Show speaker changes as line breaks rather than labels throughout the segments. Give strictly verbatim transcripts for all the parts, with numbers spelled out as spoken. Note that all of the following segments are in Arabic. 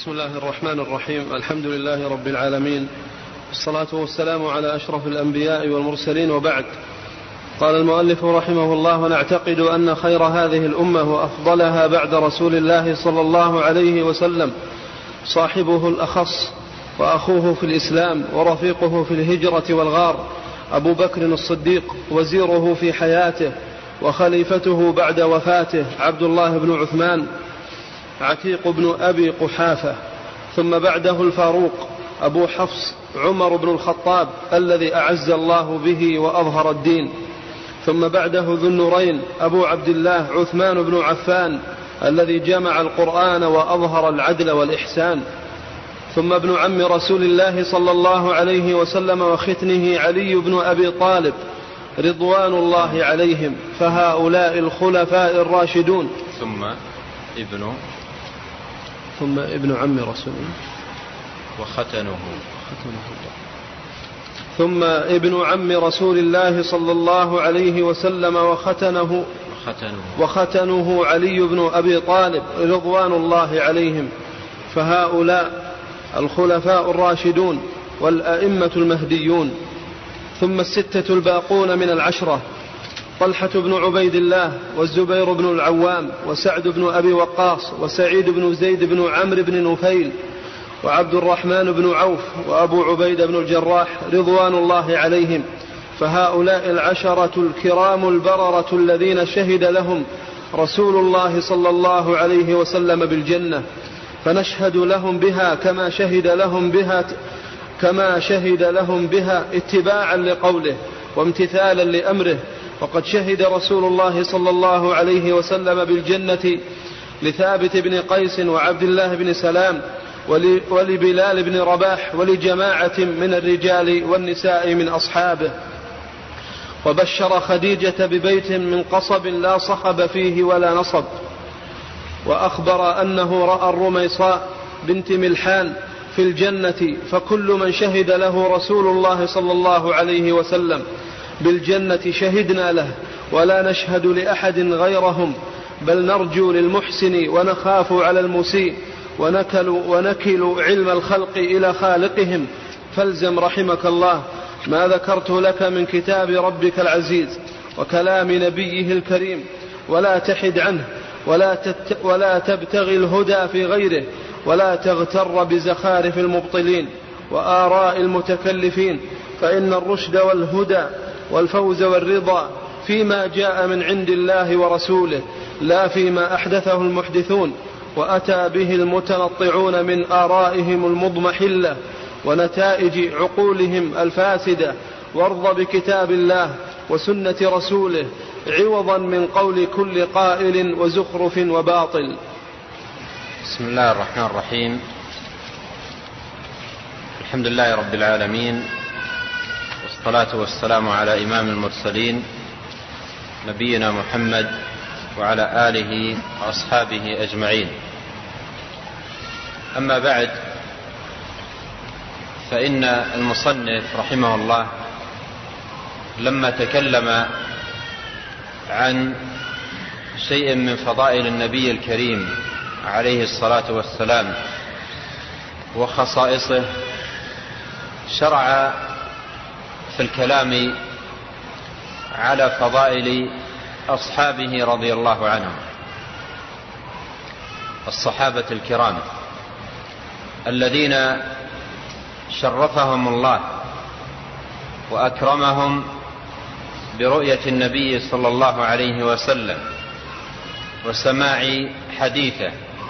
بسم الله الرحمن الرحيم. الحمد لله رب العالمين، والصلاة والسلام على أشرف الأنبياء والمرسلين، وبعد. قال المؤلف رحمه الله: ونعتقد أن خير هذه الأمة وأفضلها بعد رسول الله صلى الله عليه وسلم صاحبه الأخص وأخوه في الإسلام ورفيقه في الهجرة والغار، أبو بكر الصديق، وزيره في حياته وخليفته بعد وفاته، عبد الله بن عثمان عتيق بن أبي قحافة. ثم بعده الفاروق أبو حفص عمر بن الخطاب الذي أعز الله به وأظهر الدين. ثم بعده ذو النورين أبو عبد الله عثمان بن عفان الذي جمع القرآن وأظهر العدل والإحسان. ثم ابن عم رسول الله صلى الله عليه وسلم وختنه علي بن أبي طالب رضوان الله عليهم، فهؤلاء الخلفاء الراشدون.
ثم ابن
ثم ابن عم رسول الله
وختنه
ثم ابن عم رسول الله صلى الله عليه وسلم وختنه
وختنه,
وختنه علي بن أبي طالب رضوان الله عليهم، فهؤلاء الخلفاء الراشدون والأئمة المهديون. ثم الستة الباقون من العشرة: طلحة بن عبيد الله، والزبير بن العوام، وسعد بن أبي وقاص، وسعيد بن زيد بن عمرو بن نفيل، وعبد الرحمن بن عوف، وأبو عبيد بن الجراح رضوان الله عليهم، فهؤلاء العشرة الكرام البررة الذين شهد لهم رسول الله صلى الله عليه وسلم بالجنة، فنشهد لهم بها كما شهد لهم بها كما شهد لهم بها اتباعا لقوله وامتثالا لأمره. وقد شهد رسول الله صلى الله عليه وسلم بالجنة لثابت بن قيس وعبد الله بن سلام ولبلال بن رباح ولجماعة من الرجال والنساء من أصحابه. وبشر خديجة ببيت من قصب لا صخب فيه ولا نصب. وأخبر أنه رأى الرميصاء بنت ملحان في الجنة، فكل من شهد له رسول الله صلى الله عليه وسلم بالجنة شهدنا له، ولا نشهد لأحد غيرهم، بل نرجو للمحسن ونخاف على المسيء، ونكل, ونكل علم الخلق إلى خالقهم. فالزم رحمك الله ما ذكرت لك من كتاب ربك العزيز وكلام نبيه الكريم، ولا تحد عنه، ولا, تت ولا تبتغي الهدى في غيره، ولا تغتر بزخارف المبطلين وآراء المتكلفين، فإن الرشد والهدى والفوز والرضا فيما جاء من عند الله ورسوله، لا فيما أحدثه المحدثون وأتى به المتنطعون من آرائهم المضمحلة ونتائج عقولهم الفاسدة. وارض بكتاب الله وسنة رسوله عوضا من قول كل قائل وزخرف وباطل.
بسم الله الرحمن الرحيم. الحمد لله رب العالمين، والصلاة والسلام على إمام المرسلين نبينا محمد وعلى آله وأصحابه أجمعين. أما بعد، فإن المصنف رحمه الله لما تكلم عن شيء من فضائل النبي الكريم عليه الصلاة والسلام وخصائصه، شرع في الكلام على فضائل أصحابه رضي الله عنهم، الصحابة الكرام الذين شرفهم الله وأكرمهم برؤية النبي صلى الله عليه وسلم وسماع حديثه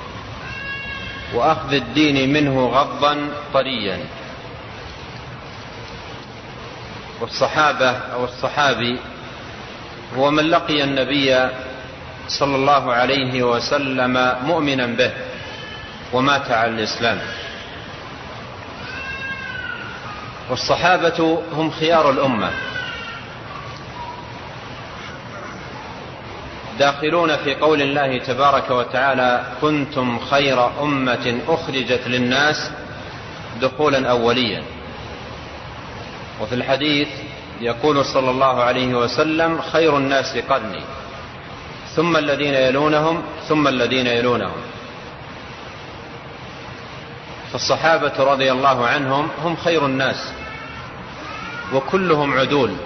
وأخذ الدين منه غضا طريا. والصحابة أو الصحابي هو من لقي النبي صلى الله عليه وسلم مؤمنا به ومات على الإسلام. والصحابة هم خيار الأمة، داخلون في قول الله تبارك وتعالى: كنتم خير أمة أخرجت للناس دخولا أوليا. وفي الحديث يقول صلى الله عليه وسلم: خير الناس قرني، ثم الذين يلونهم، ثم الذين يلونهم. فالصحابة رضي الله عنهم هم خير الناس وكلهم عدول،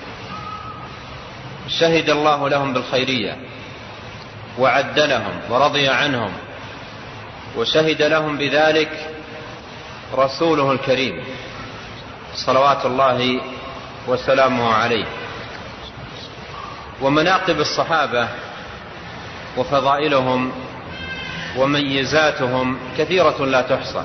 شهد الله لهم بالخيرية وعدلهم ورضي عنهم، وشهد لهم بذلك رسوله الكريم صلوات الله وسلامه عليه. ومناقب الصحابة وفضائلهم وميزاتهم كثيرة لا تحصى.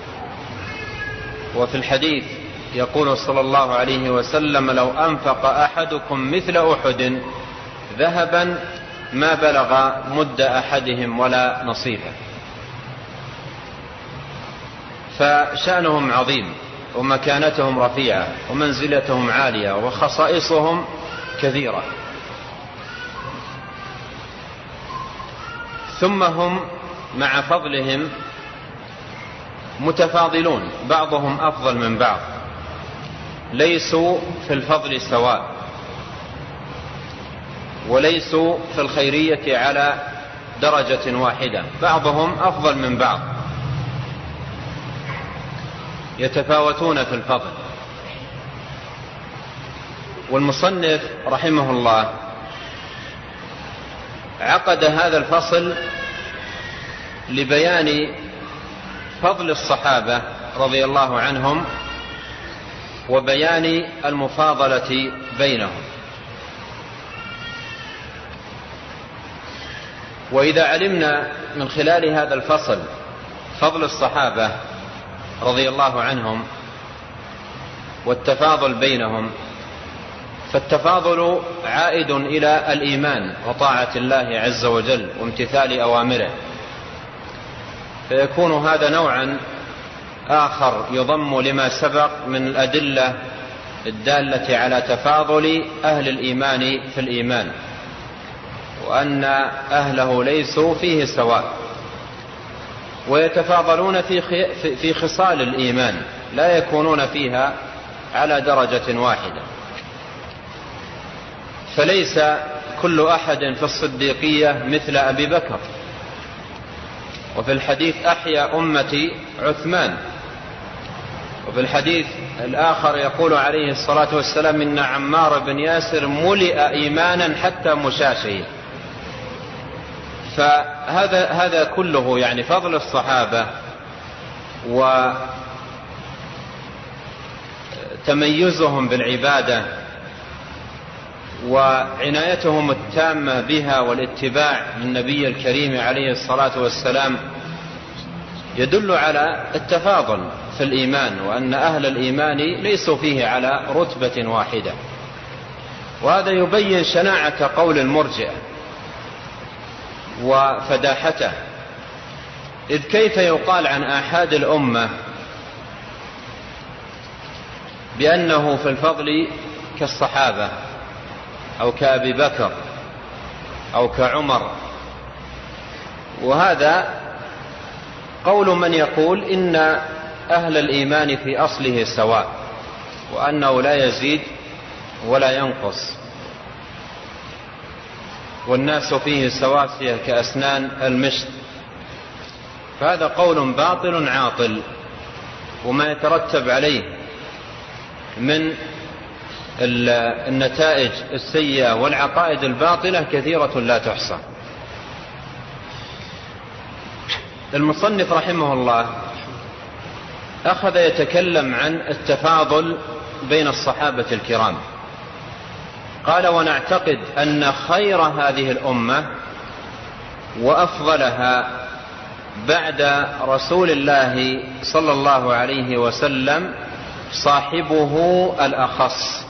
وفي الحديث يقول صلى الله عليه وسلم: لو أنفق أحدكم مثل أحد ذهبا ما بلغ مد أحدهم ولا نصيفه. فشأنهم عظيم ومكانتهم رفيعة ومنزلتهم عالية وخصائصهم كثيرة. ثم هم مع فضلهم متفاضلون، بعضهم أفضل من بعض، ليسوا في الفضل سواء، وليسوا في الخيرية على درجة واحدة، بعضهم أفضل من بعض، يتفاوتون في الفضل. والمصنف رحمه الله عقد هذا الفصل لبيان فضل الصحابة رضي الله عنهم وبيان المفاضلة بينهم. وإذا علمنا من خلال هذا الفصل فضل الصحابة رضي الله عنهم والتفاضل بينهم، فالتفاضل عائد إلى الإيمان وطاعة الله عز وجل وامتثال أوامره، فيكون هذا نوعا آخر يضم لما سبق من الأدلة الدالة على تفاضل أهل الإيمان في الإيمان، وأن أهله ليسوا فيه سواء، ويتفاضلون في خصال الإيمان لا يكونون فيها على درجة واحدة. فليس كل أحد في الصديقية مثل أبي بكر. وفي الحديث: أحيا أمتي عثمان. وفي الحديث الآخر يقول عليه الصلاة والسلام: إن عمار بن ياسر ملئ إيمانا حتى مشاشيه. فهذا هذا كله يعني فضل الصحابة وتميزهم بالعبادة وعنايتهم التامة بها والاتباع للنبي الكريم عليه الصلاة والسلام يدل على التفاضل في الإيمان، وأن أهل الإيمان ليسوا فيه على رتبة واحدة. وهذا يبين شناعة قول المرجئة وفداحته، إذ كيف يقال عن آحاد الأمة بأنه في الفضل كالصحابة أو كأبي بكر أو كعمر؟ وهذا قول من يقول إن أهل الإيمان في أصله سواء، وأنه لا يزيد ولا ينقص، والناس فيه سواسية كأسنان المشط. فهذا قول باطل عاطل، وما يترتب عليه من النتائج السيئة والعقائد الباطلة كثيرة لا تحصى. المصنف رحمه الله أخذ يتكلم عن التفاضل بين الصحابة الكرام. قال: ونعتقد أن خير هذه الأمة وأفضلها بعد رسول الله صلى الله عليه وسلم صاحبه الأخص،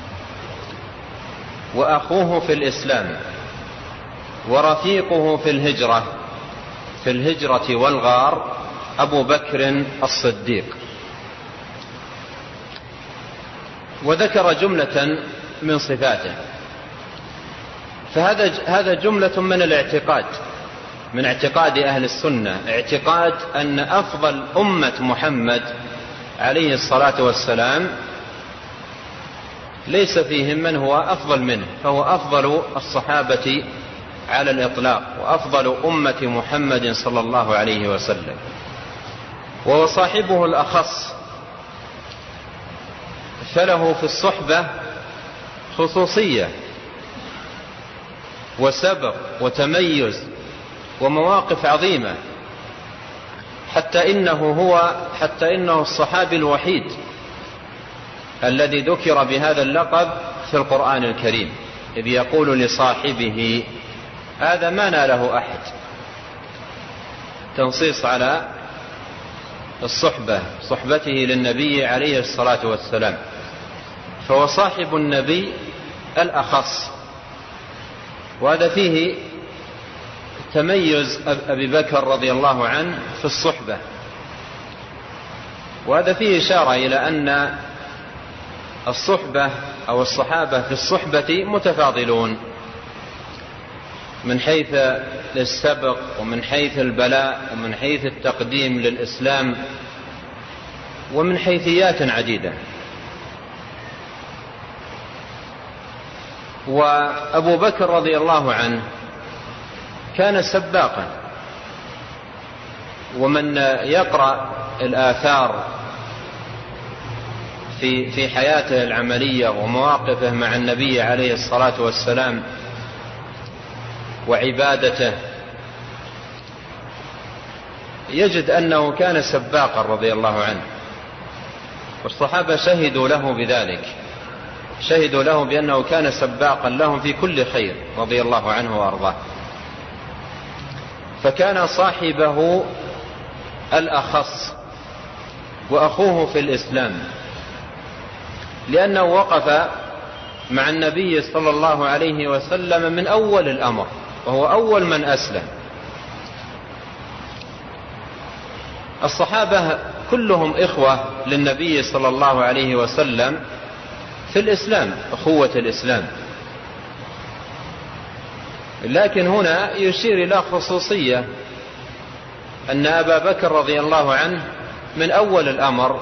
وأخوه في الإسلام، ورفيقه في الهجرة في الهجرة والغار، أبو بكر الصديق. وذكر جملة من صفاته. فهذا هذا جملة من الاعتقاد، من اعتقاد أهل السنة، اعتقاد أن أفضل أمة محمد عليه الصلاة والسلام ليس فيهم من هو أفضل منه، فهو أفضل الصحابة على الإطلاق، وأفضل أمة محمد صلى الله عليه وسلم. وصاحبه الأخص فله في الصحبة خصوصية وسبق وتميز ومواقف عظيمة، حتى إنه هو حتى إنه الصحابي الوحيد الذي ذكر بهذا اللقب في القرآن الكريم، إذ يقول لصاحبه هذا ما ناله أحد، تنصيص على الصحبة، صحبته للنبي عليه الصلاة والسلام، فهو صاحب النبي الأخص. وهذا فيه تميز أبي بكر رضي الله عنه في الصحبة، وهذا فيه إشارة إلى أن الصحبة أو الصحابة في الصحبة متفاضلون من حيث السبق ومن حيث البلاء ومن حيث التقديم للإسلام ومن حيثيات عديدة. وأبو بكر رضي الله عنه كان سباقا، ومن يقرأ الآثار في في حياته العملية ومواقفه مع النبي عليه الصلاة والسلام وعبادته يجد أنه كان سباقا رضي الله عنه، والصحابة شهدوا له بذلك، شهدوا له بأنه كان سباقا لهم في كل خير رضي الله عنه وأرضاه. فكان صاحبه الأخص وأخوه في الإسلام، لأنه وقف مع النبي صلى الله عليه وسلم من أول الأمر، وهو أول من أسلم. الصحابة كلهم إخوة للنبي صلى الله عليه وسلم في الإسلام، أخوة الإسلام، لكن هنا يشير إلى خصوصية أن أبا بكر رضي الله عنه من أول الأمر،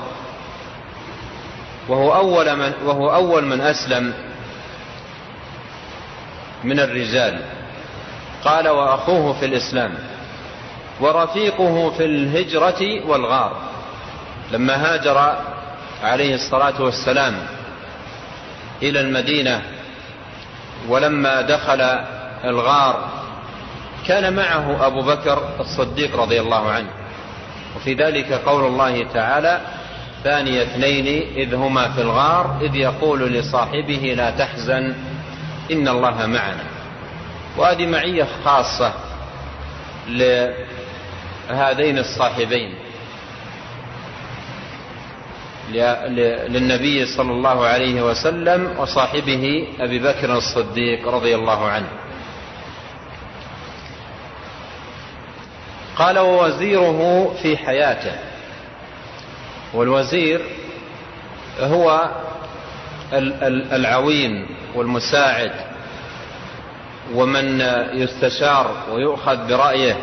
وهو أول من, وهو أول من أسلم من الرجال. قال وأخوه في الإسلام ورفيقه في الهجرة والغار، لما هاجر عليه الصلاة والسلام إلى المدينة ولما دخل الغار كان معه أبو بكر الصديق رضي الله عنه. وفي ذلك قول الله تعالى ثاني اثنين إذ هما في الغار إذ يقول لصاحبه لا تحزن إن الله معنا. وهذه معية خاصة لهذين الصاحبين للنبي صلى الله عليه وسلم وصاحبه أبي بكر الصديق رضي الله عنه. قال ووزيره في حياته، والوزير هو العوين والمساعد ومن يستشار ويؤخذ برأيه.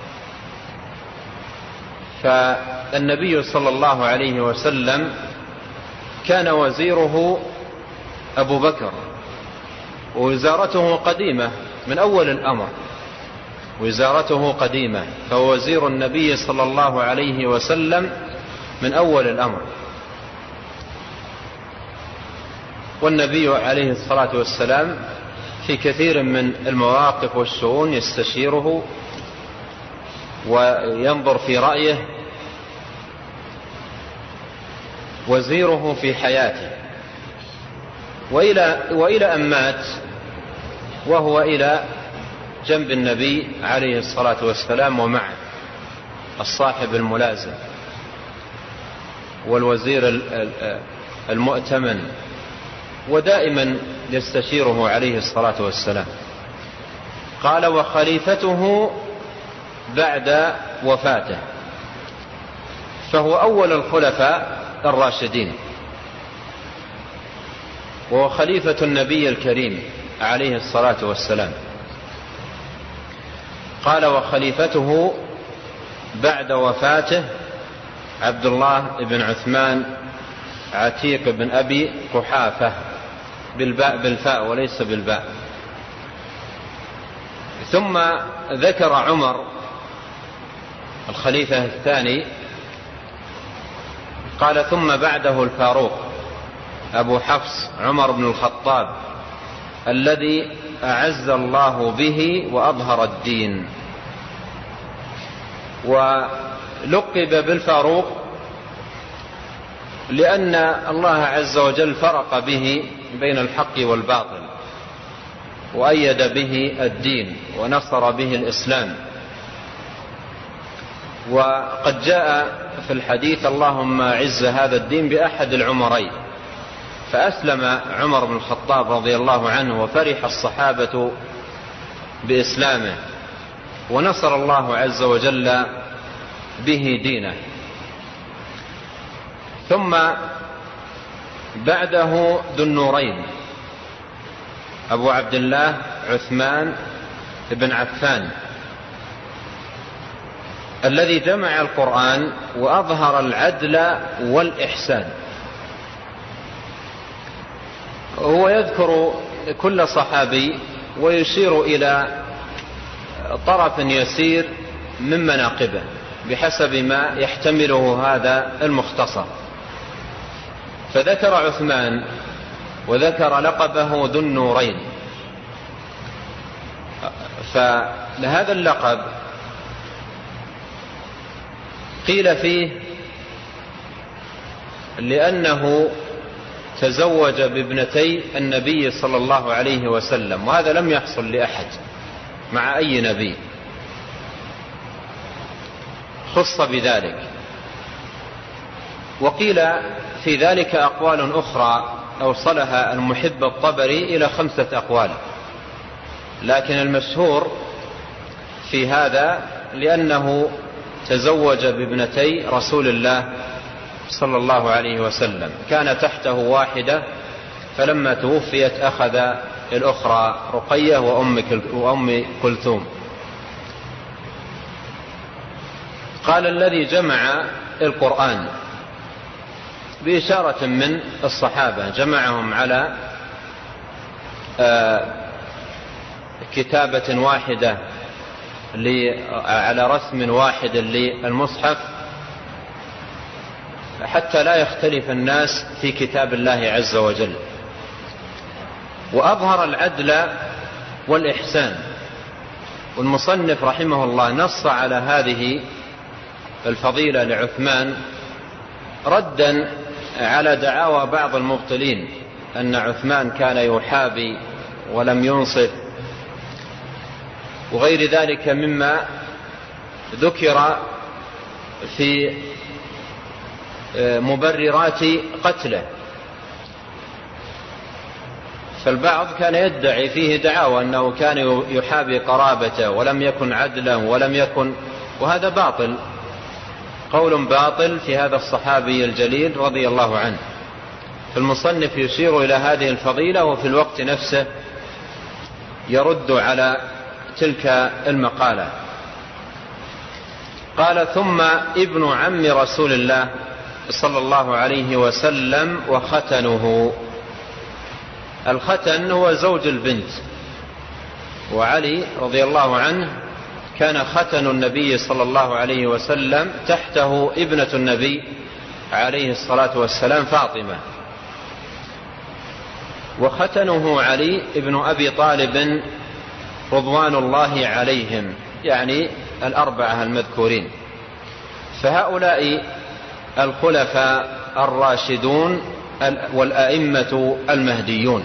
فالنبي صلى الله عليه وسلم كان وزيره أبو بكر، ووزارته قديمة من أول الأمر، وزارته قديمة، فهو وزير النبي صلى الله عليه وسلم من أول الأمر. والنبي عليه الصلاة والسلام في كثير من المواقف والشؤون يستشيره وينظر في رأيه. وزيره في حياته وإلى, وإلى أن مات وهو إلى جنب النبي عليه الصلاة والسلام ومعه الصاحب الملازم والوزير المؤتمن، ودائما يستشيره عليه الصلاة والسلام. قال وخليفته بعد وفاته، فهو أول الخلفاء الراشدين، وهو خليفة النبي الكريم عليه الصلاة والسلام. قال وخليفته بعد وفاته عبد الله بن عثمان عتيق بن أبي قحافة بالباء بالفاء وليس بالباء. ثم ذكر عمر الخليفة الثاني قال: ثم بعده الفاروق أبو حفص عمر بن الخطاب الذي أعز الله به وأظهر الدين. ولقب بالفاروق لأن الله عز وجل فرق به بين الحق والباطل، وأيد به الدين، ونصر به الإسلام. وقد جاء في الحديث: اللهم أعز هذا الدين بأحد العمرين. فأسلم عمر بن الخطاب رضي الله عنه، وفرح الصحابة بإسلامه، ونصر الله عز وجل به دينه. ثم بعده ذو النورين أبو عبد الله عثمان بن عفان الذي جمع القرآن وأظهر العدل والإحسان. هو يذكر كل صحابي ويشير إلى طرف يسير من مناقبه بحسب ما يحتمله هذا المختصر. فذكر عثمان وذكر لقبه ذو النورين. فلهذا اللقب قيل فيه لأنه تزوج بابنتي النبي صلى الله عليه وسلم، وهذا لم يحصل لأحد مع أي نبي، خص بذلك. وقيل في ذلك أقوال أخرى أوصلها المحب الطبري إلى خمسة أقوال، لكن المشهور في هذا لأنه تزوج بابنتي رسول الله صلى الله عليه وسلم، كان تحته واحدة، فلما توفيت أخذ الأخرى رقية وأم كلثوم. قال: الذي جمع القرآن، بإشارة من الصحابة، جمعهم على كتابة واحدة على رسم واحد للمصحف، حتى لا يختلف الناس في كتاب الله عز وجل. وأظهر العدل والإحسان. والمصنف رحمه الله نص على هذه الفضيلة لعثمان ردا على دعاوى بعض المبطلين أن عثمان كان يحابي ولم ينصف وغير ذلك مما ذكر في مبررات قتله. فالبعض كان يدعي فيه دعاوى أنه كان يحابي قرابته ولم يكن عدلا ولم يكن، وهذا باطل، قول باطل في هذا الصحابي الجليل رضي الله عنه. فالمصنف يشير إلى هذه الفضيلة وفي الوقت نفسه يرد على تلك المقالة. قال: ثم ابن عم رسول الله صلى الله عليه وسلم وختنه. الختن هو زوج البنت، وعلي رضي الله عنه كان ختن النبي صلى الله عليه وسلم، تحته ابنة النبي عليه الصلاة والسلام فاطمة. وختنه علي ابن أبي طالب رضوان الله عليهم، يعني الأربعة المذكورين. فهؤلاء الخلفاء الراشدون والأئمة المهديون،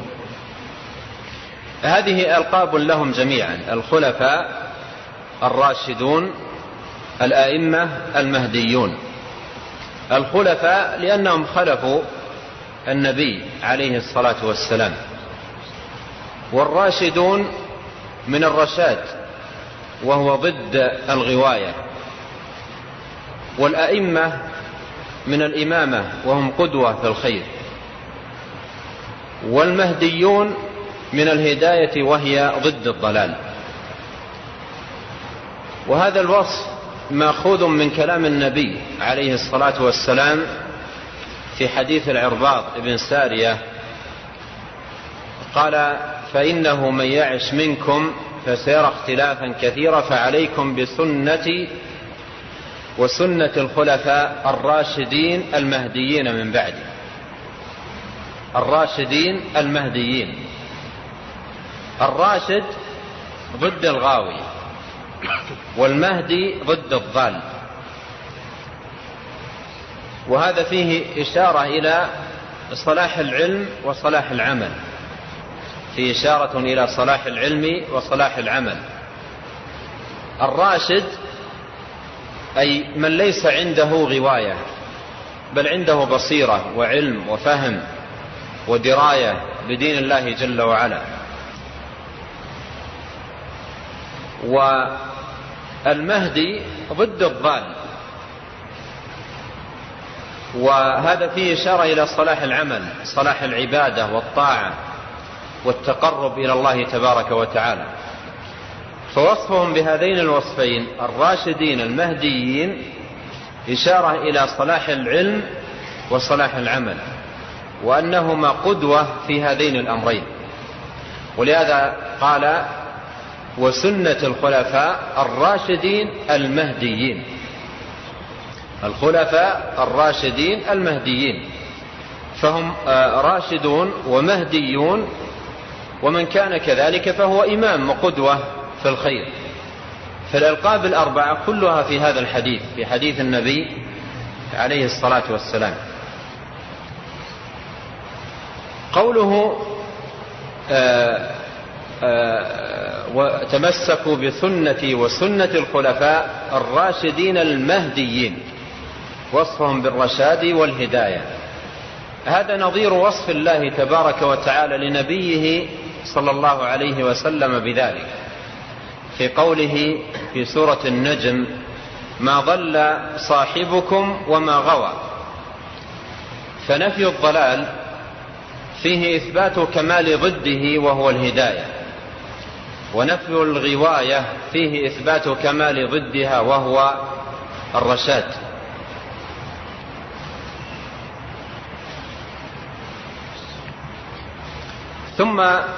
هذه ألقاب لهم جميعا: الخلفاء الراشدون، الأئمة المهديون. الخلفاء لأنهم خلفوا النبي عليه الصلاة والسلام، والراشدون من الرشاد وهو ضد الغواية، والأئمة من الإمامة وهم قدوة في الخير، والمهديون من الهداية وهي ضد الضلال. وهذا الوصف مأخوذ من كلام النبي عليه الصلاة والسلام في حديث العرباض بن سارية، قال: فإنه من يعش منكم فسيرى اختلافا كثيرا، فعليكم بسنتي وسنة الخلفاء الراشدين المهديين من بعده. الراشدين المهديين، الراشد ضد الغاوي، والمهدي ضد الضال. وهذا فيه إشارة إلى صلاح العلم وصلاح العمل، فيه إشارة إلى صلاح العلم وصلاح العمل. الراشد أي من ليس عنده غواية، بل عنده بصيرة وعلم وفهم ودراية بدين الله جل وعلا. والمهدي ضد الضال، وهذا فيه إشارة إلى صلاح العمل، صلاح العبادة والطاعة والتقرب إلى الله تبارك وتعالى. فوصفهم بهذين الوصفين الراشدين المهديين إشارة إلى صلاح العلم وصلاح العمل، وأنهما قدوة في هذين الأمرين. ولهذا قال وسنة الخلفاء الراشدين المهديين. الخلفاء الراشدين المهديين، فهم راشدون ومهديون، ومن كان كذلك فهو إمام وقدوة في الخير. فالألقاب الأربعة كلها في هذا الحديث، في حديث النبي عليه الصلاة والسلام. قوله آآ آآ وتمسكوا بسنتي وسنة الخلفاء الراشدين المهديين، وصفهم بالرشاد والهداية. هذا نظير وصف الله تبارك وتعالى لنبيه صلى الله عليه وسلم بذلك في قوله في سورة النجم ما ضل صاحبكم وما غوى. فنفي الضلال فيه إثبات كمال ضده وهو الهداية، ونفي الغواية فيه إثبات كمال ضدها وهو الرشاد. ثم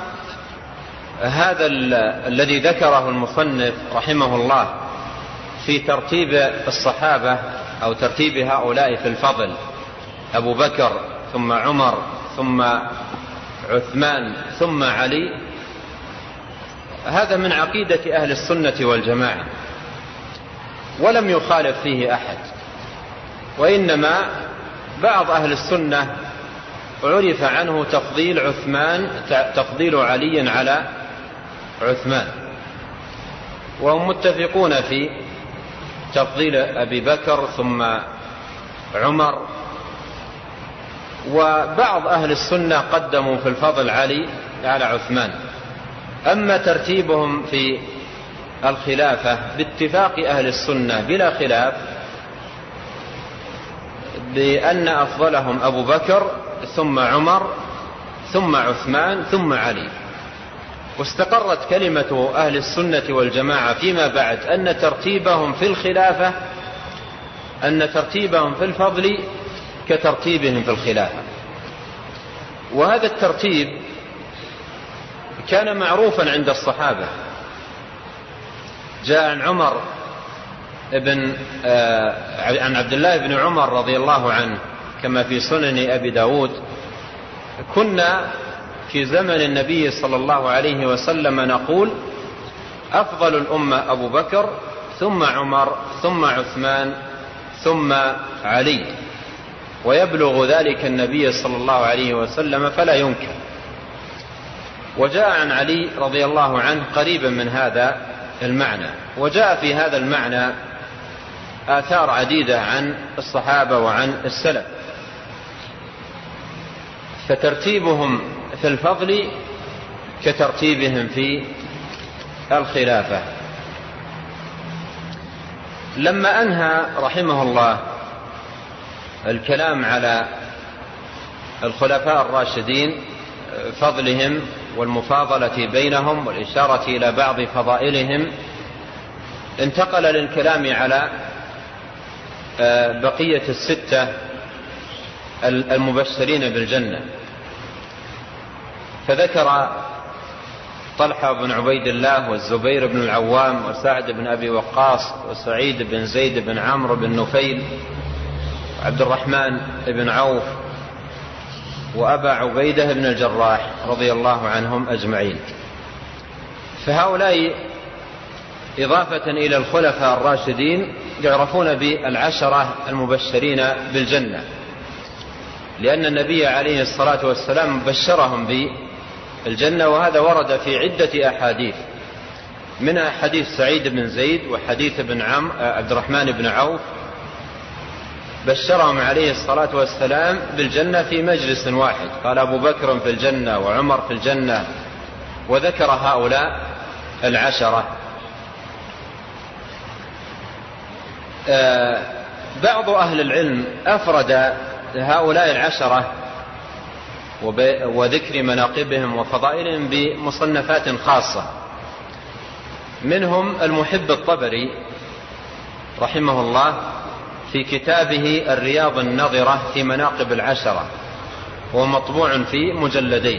هذا الذي ذكره المصنف رحمه الله في ترتيب الصحابة أو ترتيب هؤلاء في الفضل، أبو بكر ثم عمر ثم عثمان ثم علي، هذا من عقيدة أهل السنة والجماعة، ولم يخالف فيه أحد. وإنما بعض أهل السنة عرف عنه تفضيل عثمان تفضيل علي على عثمان، وهم متفقون في تفضيل أبي بكر ثم عمر. وبعض أهل السنة قدموا في الفضل علي على عثمان. أما ترتيبهم في الخلافة باتفاق أهل السنة بلا خلاف بأن أفضلهم أبو بكر ثم عمر ثم عثمان ثم علي. واستقرت كلمة أهل السنة والجماعة فيما بعد أن ترتيبهم في الخلافة أن ترتيبهم في الفضل كترتيبهم في الخلافة. وهذا الترتيب كان معروفا عند الصحابة. جاء عن عمر ابن آه عن عبد الله بن عمر رضي الله عنه كما في سنن أبي داود: كنا في زمن النبي صلى الله عليه وسلم نقول أفضل الأمة أبو بكر ثم عمر ثم عثمان ثم علي، ويبلغ ذلك النبي صلى الله عليه وسلم فلا ينكر. وجاء عن علي رضي الله عنه قريبا من هذا المعنى. وجاء في هذا المعنى آثار عديدة عن الصحابة وعن السلف. فترتيبهم في الفضل كترتيبهم في الخلافة. لما أنهى رحمه الله الكلام على الخلفاء الراشدين، فضلهم والمفاضلة بينهم والإشارة إلى بعض فضائلهم، انتقل للكلام على بقية الستة المبشرين بالجنة. فذكر طلحة بن عبيد الله والزبير بن العوام وسعد بن أبي وقاص وسعيد بن زيد بن عمرو بن نفيل وعبد الرحمن بن عوف وأبا عبيدة بن الجراح رضي الله عنهم أجمعين. فهؤلاء إضافة إلى الخلفاء الراشدين يعرفون بالعشرة المبشرين بالجنة، لأن النبي عليه الصلاة والسلام بشرهم بالجنة، وهذا ورد في عدة أحاديث، منها حديث سعيد بن زيد وحديث بن عم عبد الرحمن بن عوف بشرهم عليه الصلاة والسلام بالجنة في مجلس واحد، قال أبو بكر في الجنة وعمر في الجنة، وذكر هؤلاء العشرة. آه بعض أهل العلم أفرد هؤلاء العشرة وذكر مناقبهم وفضائلهم بمصنفات خاصة، منهم المحب الطبري رحمه الله في كتابه الرياض النظرة في مناقب العشرة، هو مطبوع في مجلدين،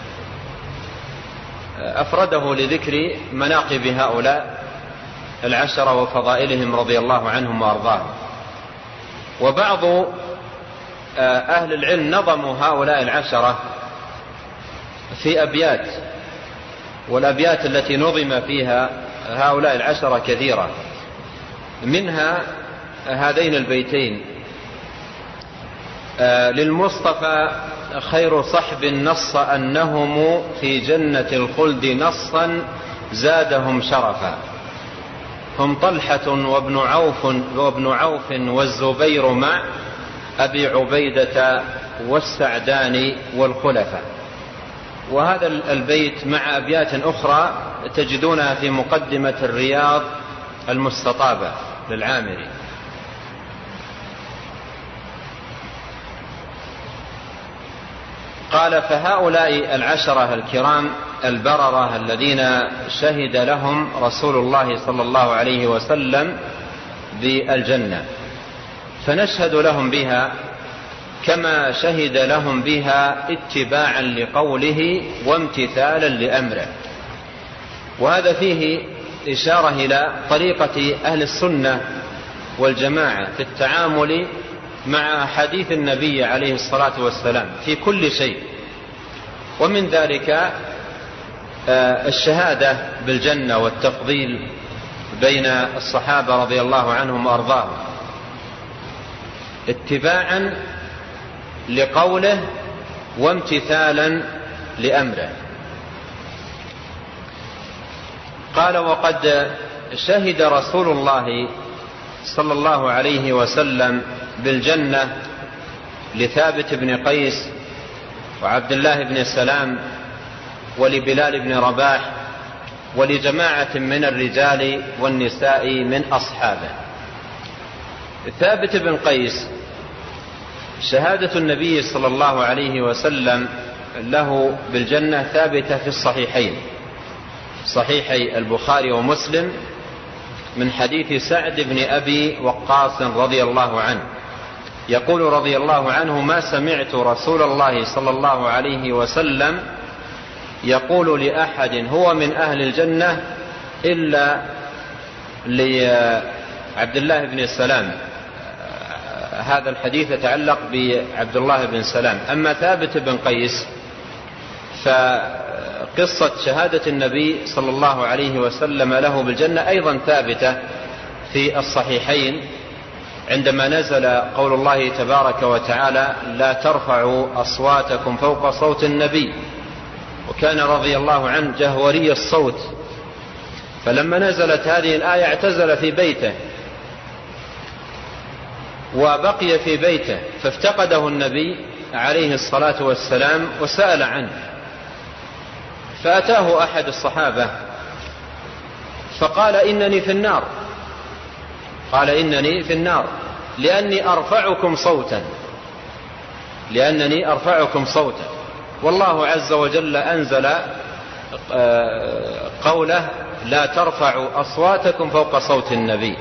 أفرده لذكر مناقب هؤلاء العشرة وفضائلهم رضي الله عنهم وأرضاهم. وبعض أهل العلم نظموا هؤلاء العشرة في أبيات، والأبيات التي نظم فيها هؤلاء العشرة كثيرة، منها هذين البيتين: للمصطفى خير صحب نص أنهم في جنة الخلد نصا زادهم شرفا، هم طلحة وابن عوف وابن عوف والزبير مع أبي عبيدة والسعدان والخلفاء. وهذا البيت مع أبيات أخرى تجدونها في مقدمة الرياض المستطابة للعامري. قال: فهؤلاء العشرة الكرام البررة الذين شهد لهم رسول الله صلى الله عليه وسلم بالجنة، فنشهد لهم بها كما شهد لهم بها اتباعا لقوله وامتثالا لأمره. وهذا فيه إشارة إلى طريقة أهل السنة والجماعة في التعامل مع حديث النبي عليه الصلاة والسلام في كل شيء، ومن ذلك الشهادة بالجنة والتفضيل بين الصحابة رضي الله عنهم وأرضاهم اتباعا لقوله وامتثالا لأمره. قال: وقد شهد رسول الله صلى الله عليه وسلم بالجنة لثابت بن قيس وعبد الله بن سلام ولبلال بن رباح ولجماعة من الرجال والنساء من أصحابه. ثابت بن قيس شهادة النبي صلى الله عليه وسلم له بالجنة ثابتة في الصحيحين، صحيحي البخاري ومسلم، من حديث سعد بن أبي وقاص رضي الله عنه، يقول رضي الله عنه: ما سمعت رسول الله صلى الله عليه وسلم يقول لأحد هو من أهل الجنة إلا لعبد الله بن سلام. هذا الحديث يتعلق بعبد الله بن سلام. أما ثابت بن قيس فقصة شهادة النبي صلى الله عليه وسلم له بالجنة أيضا ثابتة في الصحيحين، عندما نزل قول الله تبارك وتعالى: لا ترفعوا أصواتكم فوق صوت النبي، وكان رضي الله عنه جهوري الصوت، فلما نزلت هذه الآية اعتزل في بيته وبقي في بيته، فافتقده النبي عليه الصلاة والسلام وسأل عنه، فأتاه أحد الصحابة فقال: إنني في النار، قال: إنني في النار لأني أرفعكم صوتا، لأنني أرفعكم صوتا، والله عز وجل أنزل قوله: لا ترفعوا أصواتكم فوق صوت النبي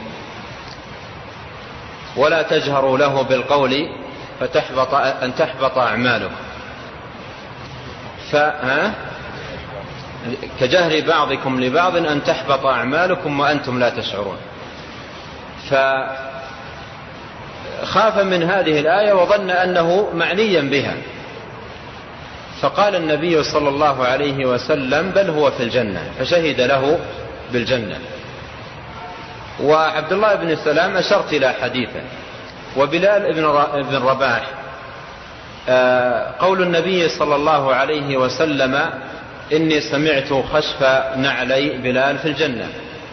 ولا تجهروا له بالقول فتحبط أن تحبط أعمالكم. فها كجهر بعضكم لبعض أن تحبط أعمالكم وأنتم لا تشعرون. فخاف من هذه الآية وظن أنه معنيا بها، فقال النبي صلى الله عليه وسلم بل هو في الجنة، فشهد له بالجنة. وعبد الله بن سلام أشرت إلى حديثه. وبلال بن رباح قول النبي صلى الله عليه وسلم إني سمعت خشف نعلي بلال في الجنة.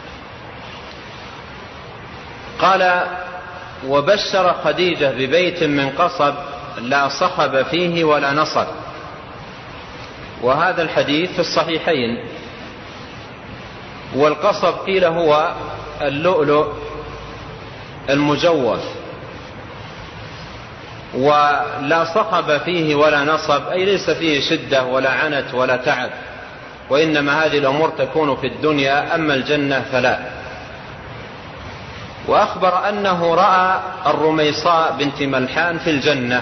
قال وبشر خديجة ببيت من قصب لا صخب فيه ولا نصب. وهذا الحديث في الصحيحين. والقصب قيل هو اللؤلؤ المجوف، ولا صخب فيه ولا نصب أي ليس فيه شدة ولا عنت ولا تعب، وإنما هذه الأمور تكون في الدنيا، أما الجنة فلا. وأخبر أنه رأى الرميصاء بنت ملحان في الجنة.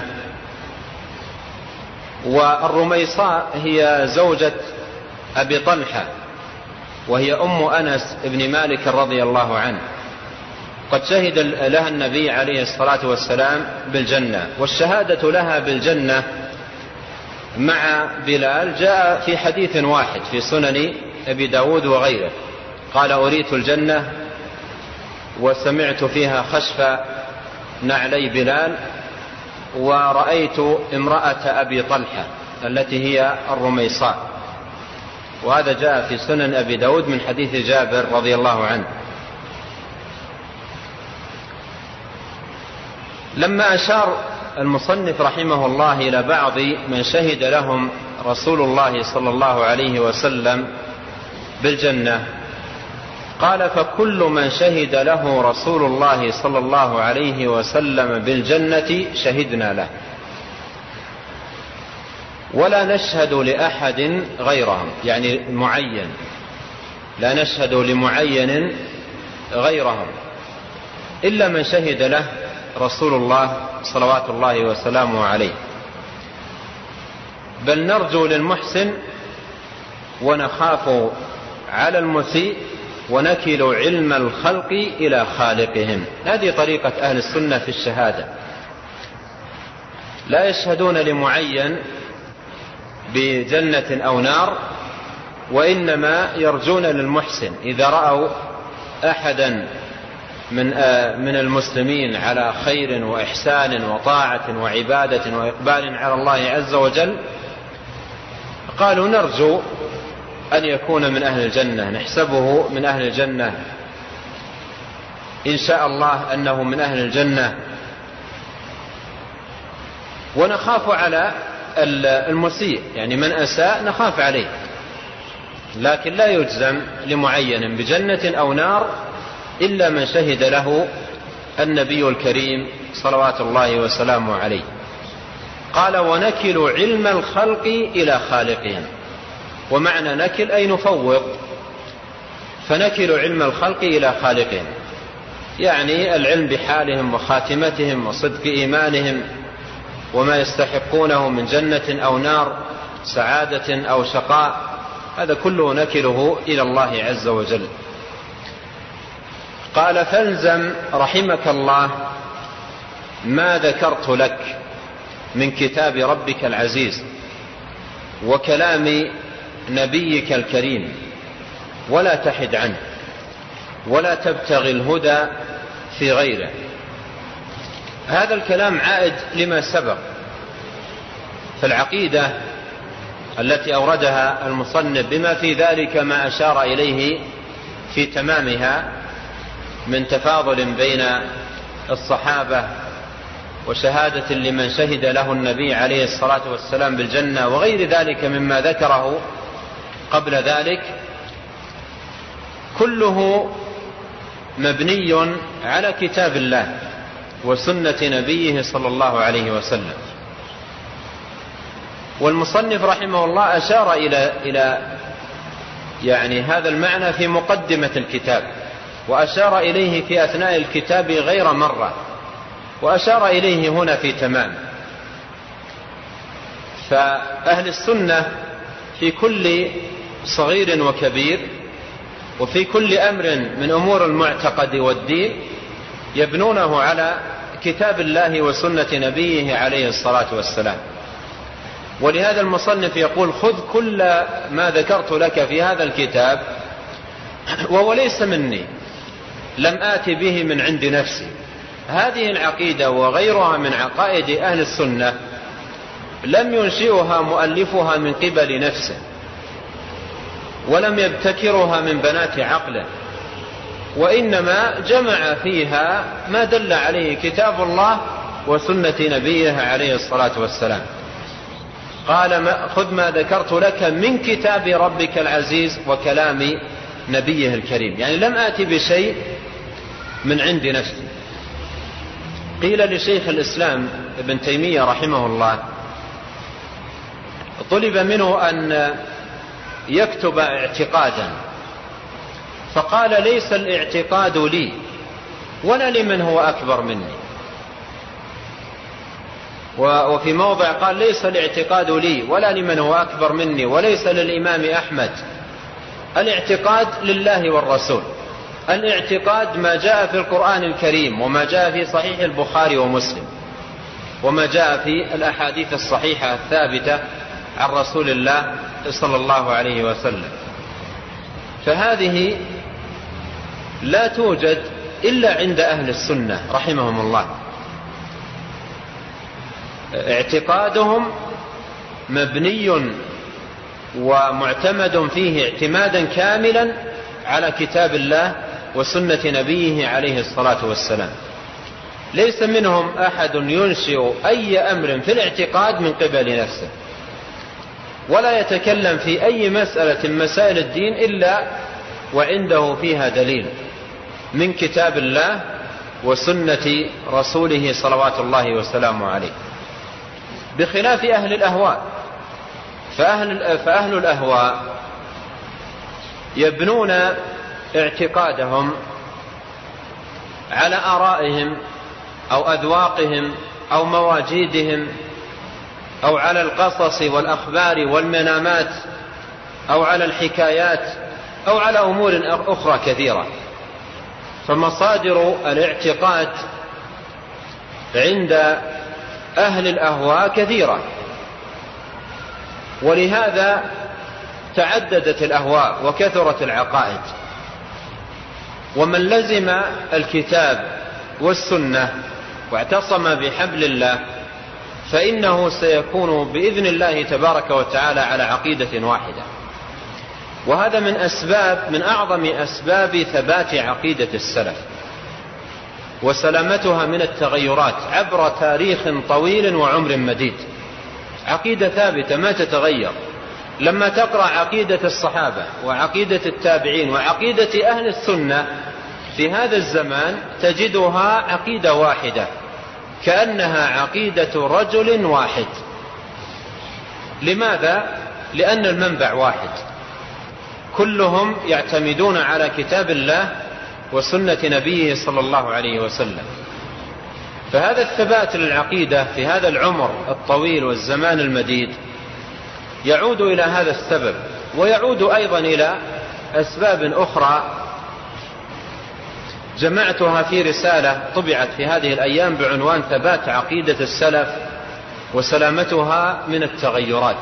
والرميصاء هي زوجة أبي طلحة، وهي أم أنس بن مالك رضي الله عنه، قد شهد لها النبي عليه الصلاة والسلام بالجنة. والشهادة لها بالجنة مع بلال جاء في حديث واحد في سنن أبي داود وغيره. قال أريت الجنة وسمعت فيها خشف نعلي بلال ورأيت امرأة أبي طلحة التي هي الرميصاء. وهذا جاء في سنن أبي داود من حديث جابر رضي الله عنه. لما أشار المصنف رحمه الله إلى بعض من شهد لهم رسول الله صلى الله عليه وسلم بالجنة قال فكل من شهد له رسول الله صلى الله عليه وسلم بالجنة شهدنا له، ولا نشهد لأحد غيرهم، يعني معين، لا نشهد لمعين غيرهم إلا من شهد له رسول الله صلوات الله وسلامه عليه. بل نرجو للمحسن ونخاف على المسيء ونكل علم الخلق إلى خالقهم. هذه طريقة أهل السنة في الشهادة، لا يشهدون لمعين بجنة أو نار، وإنما يرجون للمحسن. إذا رأوا أحدا من من المسلمين على خير وإحسان وطاعة وعبادة وإقبال على الله عز وجل قالوا نرجو أن يكون من أهل الجنة، نحسبه من أهل الجنة إن شاء الله أنه من أهل الجنة، ونخاف على المسيء، يعني من أساء نخاف عليه، لكن لا يجزم لمعين بجنة أو نار إلا من شهد له النبي الكريم صلوات الله وسلامه عليه. قال ونكل علم الخلق إلى خالقهم. ومعنى نكل أي نفوض، فنكل علم الخلق إلى خالقهم، يعني العلم بحالهم وخاتمتهم وصدق إيمانهم وما يستحقونه من جنة أو نار، سعادة أو شقاء، هذا كله نكله إلى الله عز وجل. قال فالزم رحمك الله ما ذكرت لك من كتاب ربك العزيز وكلام نبيك الكريم، ولا تحد عنه ولا تبتغي الهدى في غيره. هذا الكلام عائد لما سبق في العقيدة التي أوردها المصنف، بما في ذلك ما أشار إليه في تمامها من تفاضل بين الصحابة وشهادة لمن شهد له النبي عليه الصلاة والسلام بالجنة وغير ذلك مما ذكره قبل ذلك، كله مبني على كتاب الله وسنة نبيه صلى الله عليه وسلم. والمصنف رحمه الله أشار إلى إلى يعني هذا المعنى في مقدمة الكتاب، وأشار إليه في أثناء الكتاب غير مرة، وأشار إليه هنا في تمام. فأهل السنة في كل صغير وكبير، وفي كل أمر من أمور المعتقد والدين يبنونه على كتاب الله وسنة نبيه عليه الصلاة والسلام. ولهذا المصنف يقول: خذ كل ما ذكرت لك في هذا الكتاب وهو ليس مني، لم آت به من عند نفسي. هذه العقيدة وغيرها من عقائد أهل السنة لم ينشئها مؤلفها من قبل نفسه، ولم يبتكرها من بنات عقله، وإنما جمع فيها ما دل عليه كتاب الله وسنة نبيه عليه الصلاة والسلام. قال: خذ ما ذكرت لك من كتاب ربك العزيز وكلام نبيه الكريم، يعني لم آتي بشيء من عند نفسي. قيل لشيخ الإسلام ابن تيمية رحمه الله، طلب منه أن يكتب اعتقادا، فقال: ليس الاعتقاد لي ولا لمن هو أكبر مني. وفي موضع قال: ليس الاعتقاد لي ولا لمن هو أكبر مني وليس للإمام أحمد، الاعتقاد لله والرسول. الاعتقاد ما جاء في القرآن الكريم وما جاء في صحيح البخاري ومسلم وما جاء في الأحاديث الصحيحة الثابتة عن رسول الله صلى الله عليه وسلم. فهذه لا توجد إلا عند أهل السنة رحمهم الله. اعتقادهم مبني ومعتمد فيه اعتمادا كاملا على كتاب الله وسنة نبيه عليه الصلاة والسلام. ليس منهم أحد ينشئ أي أمر في الاعتقاد من قبل نفسه، ولا يتكلم في أي مسألة من مسائل الدين إلا وعنده فيها دليل من كتاب الله وسنة رسوله صلوات الله وسلامه عليه، بخلاف أهل الأهواء. فأهل, فأهل الأهواء يبنون اعتقادهم على آرائهم أو أذواقهم أو مواجيدهم أو على القصص والأخبار والمنامات أو على الحكايات أو على أمور أخرى كثيرة. فمصادر الاعتقاد عند أهل الأهواء كثيرة، ولهذا تعددت الأهواء وكثرت العقائد. ومن لزم الكتاب والسنة واعتصم بحبل الله فإنه سيكون بإذن الله تبارك وتعالى على عقيدة واحدة. وهذا من أسباب من أعظم أسباب ثبات عقيدة السلف وسلامتها من التغيرات عبر تاريخ طويل وعمر مديد. عقيدة ثابتة ما تتغير. لما تقرأ عقيدة الصحابة وعقيدة التابعين وعقيدة أهل السنة في هذا الزمان تجدها عقيدة واحدة، كأنها عقيدة رجل واحد. لماذا؟ لأن المنبع واحد، كلهم يعتمدون على كتاب الله وسنة نبيه صلى الله عليه وسلم. فهذا الثبات للعقيدة في هذا العمر الطويل والزمان المديد يعود إلى هذا السبب، ويعود أيضا إلى أسباب أخرى جمعتها في رسالة طبعت في هذه الأيام بعنوان ثبات عقيدة السلف وسلامتها من التغيرات.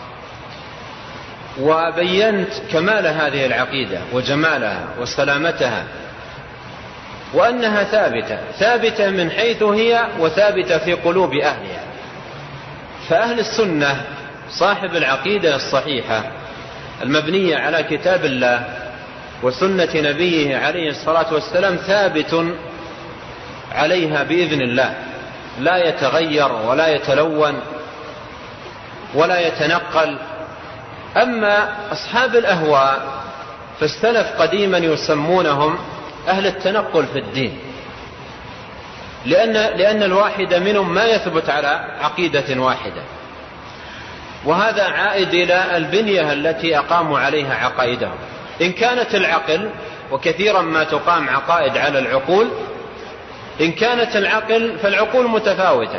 وبينت كمال هذه العقيدة وجمالها وسلامتها، وأنها ثابتة ثابتة من حيث هي وثابتة في قلوب أهلها. فأهل السنة صاحب العقيدة الصحيحة المبنية على كتاب الله وسنة نبيه عليه الصلاة والسلام ثابت عليها بإذن الله، لا يتغير ولا يتلون ولا يتنقل. أما أصحاب الأهواء فالسلف قديما يسمونهم أهل التنقل في الدين، لأن, لأن الواحد منهم ما يثبت على عقيدة واحدة. وهذا عائد إلى البنية التي أقاموا عليها عقائدهم. إن كانت العقل، وكثيرا ما تقام عقائد على العقول، إن كانت العقل فالعقول متفاوتة،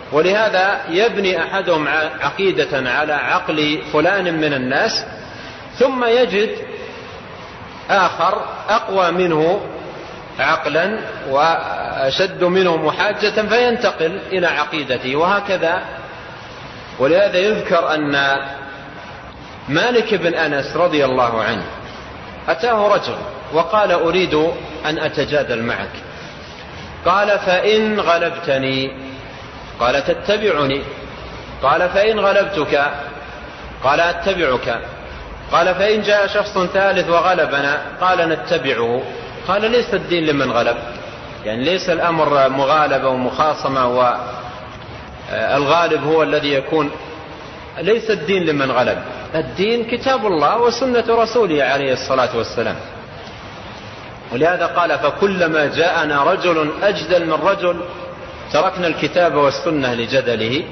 ولهذا يبني أحدهم عقيدة على عقل فلان من الناس، ثم يجد آخر أقوى منه عقلا وأشد منه محاجة فينتقل إلى عقيدته، وهكذا. ولهذا يذكر أن مالك بن أنس رضي الله عنه أتاه رجل وقال أريد أن أتجادل معك، قال فإن غلبتني، قال تتبعني، قال فإن غلبتك، قال أتبعك، قال فإن جاء شخص ثالث وغلبنا، قال نتبعه، قال ليس الدين لمن غلب، يعني ليس الأمر مغالبة ومخاصمة والغالب هو الذي يكون، ليس الدين لمن غلب، الدين كتاب الله وسنة رسوله عليه الصلاة والسلام. ولهذا قال فكلما جاءنا رجل أجدل من رجل تركنا الكتاب والسنة لجدله.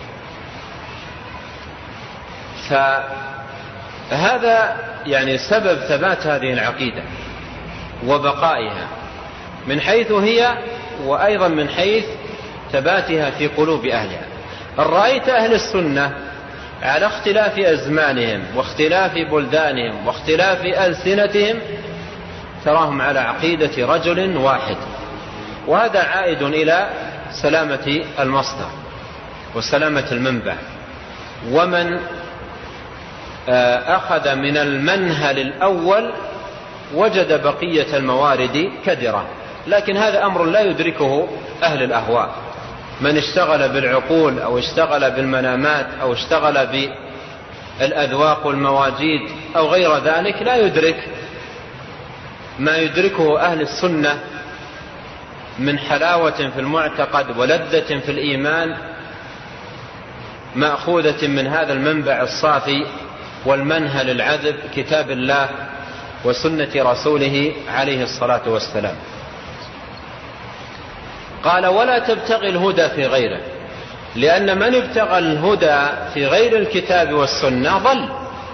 فهذا يعني سبب ثبات هذه العقيدة وبقائها من حيث هي، وأيضا من حيث ثباتها في قلوب أهلها. إن رأيت أهل السنة على اختلاف أزمانهم واختلاف بلدانهم واختلاف ألسنتهم تراهم على عقيدة رجل واحد، وهذا عائد إلى سلامة المصدر وسلامة المنبع. ومن أخذ من المنهل الأول وجد بقية الموارد كدرة، لكن هذا أمر لا يدركه أهل الأهواء. من اشتغل بالعقول أو اشتغل بالمنامات أو اشتغل بالأذواق والمواجيد أو غير ذلك لا يدرك ما يدركه أهل السنة من حلاوة في المعتقد ولذة في الإيمان، مأخوذة من هذا المنبع الصافي والمنهل العذب كتاب الله وسنة رسوله عليه الصلاة والسلام. قال ولا تبتغي الهدى في غيره، لأن من ابتغى الهدى في غير الكتاب والسنة ضل.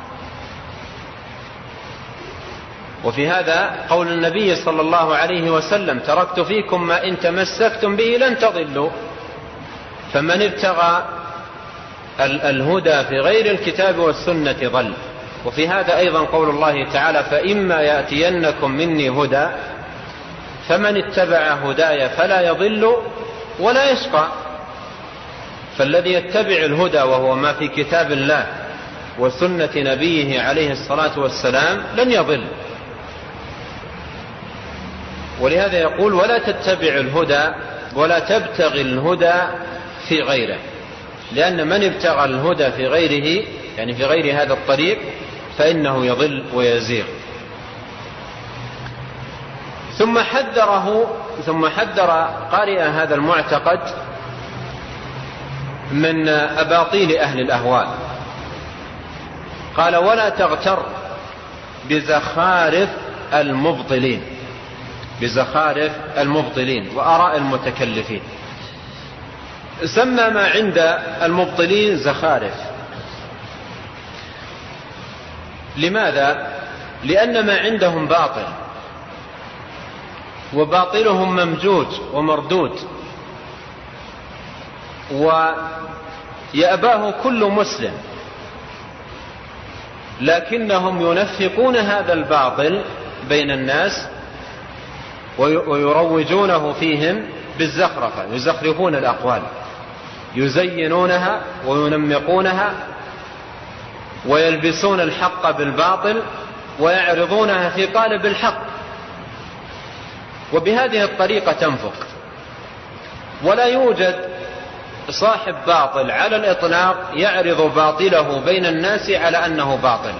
وفي هذا قول النبي صلى الله عليه وسلم تركت فيكم ما إن تمسكتم به لن تضلوا. فمن ابتغى الهدى في غير الكتاب والسنة ضل. وفي هذا أيضا قول الله تعالى فإما يأتينكم مني هدى فمن اتبع هداي فلا يضل ولا يشقى. فالذي يتبع الهدى وهو ما في كتاب الله وسنة نبيه عليه الصلاة والسلام لن يضل. ولهذا يقول ولا تتبع الهدى ولا تبتغي الهدى في غيره، لأن من ابتغى الهدى في غيره يعني في غير هذا الطريق فإنه يضل ويزيغ. ثم حذره ثم حذر قارئ هذا المعتقد من أباطيل أهل الأهواء. قال ولا تغتر بزخارف المبطلين بزخارف المبطلين وآراء المتكلفين. سمى ما عند المبطلين زخارف. لماذا؟ لأن ما عندهم باطل، وباطلهم ممجوج ومردود، ويأباه كل مسلم، لكنهم ينفقون هذا الباطل بين الناس ويروجونه فيهم بالزخرفة، يزخرفون الأقوال، يزينونها وينمقونها ويلبسون الحق بالباطل ويعرضونها في قالب الحق، وبهذه الطريقة تنفق. ولا يوجد صاحب باطل على الإطلاق يعرض باطله بين الناس على أنه باطل،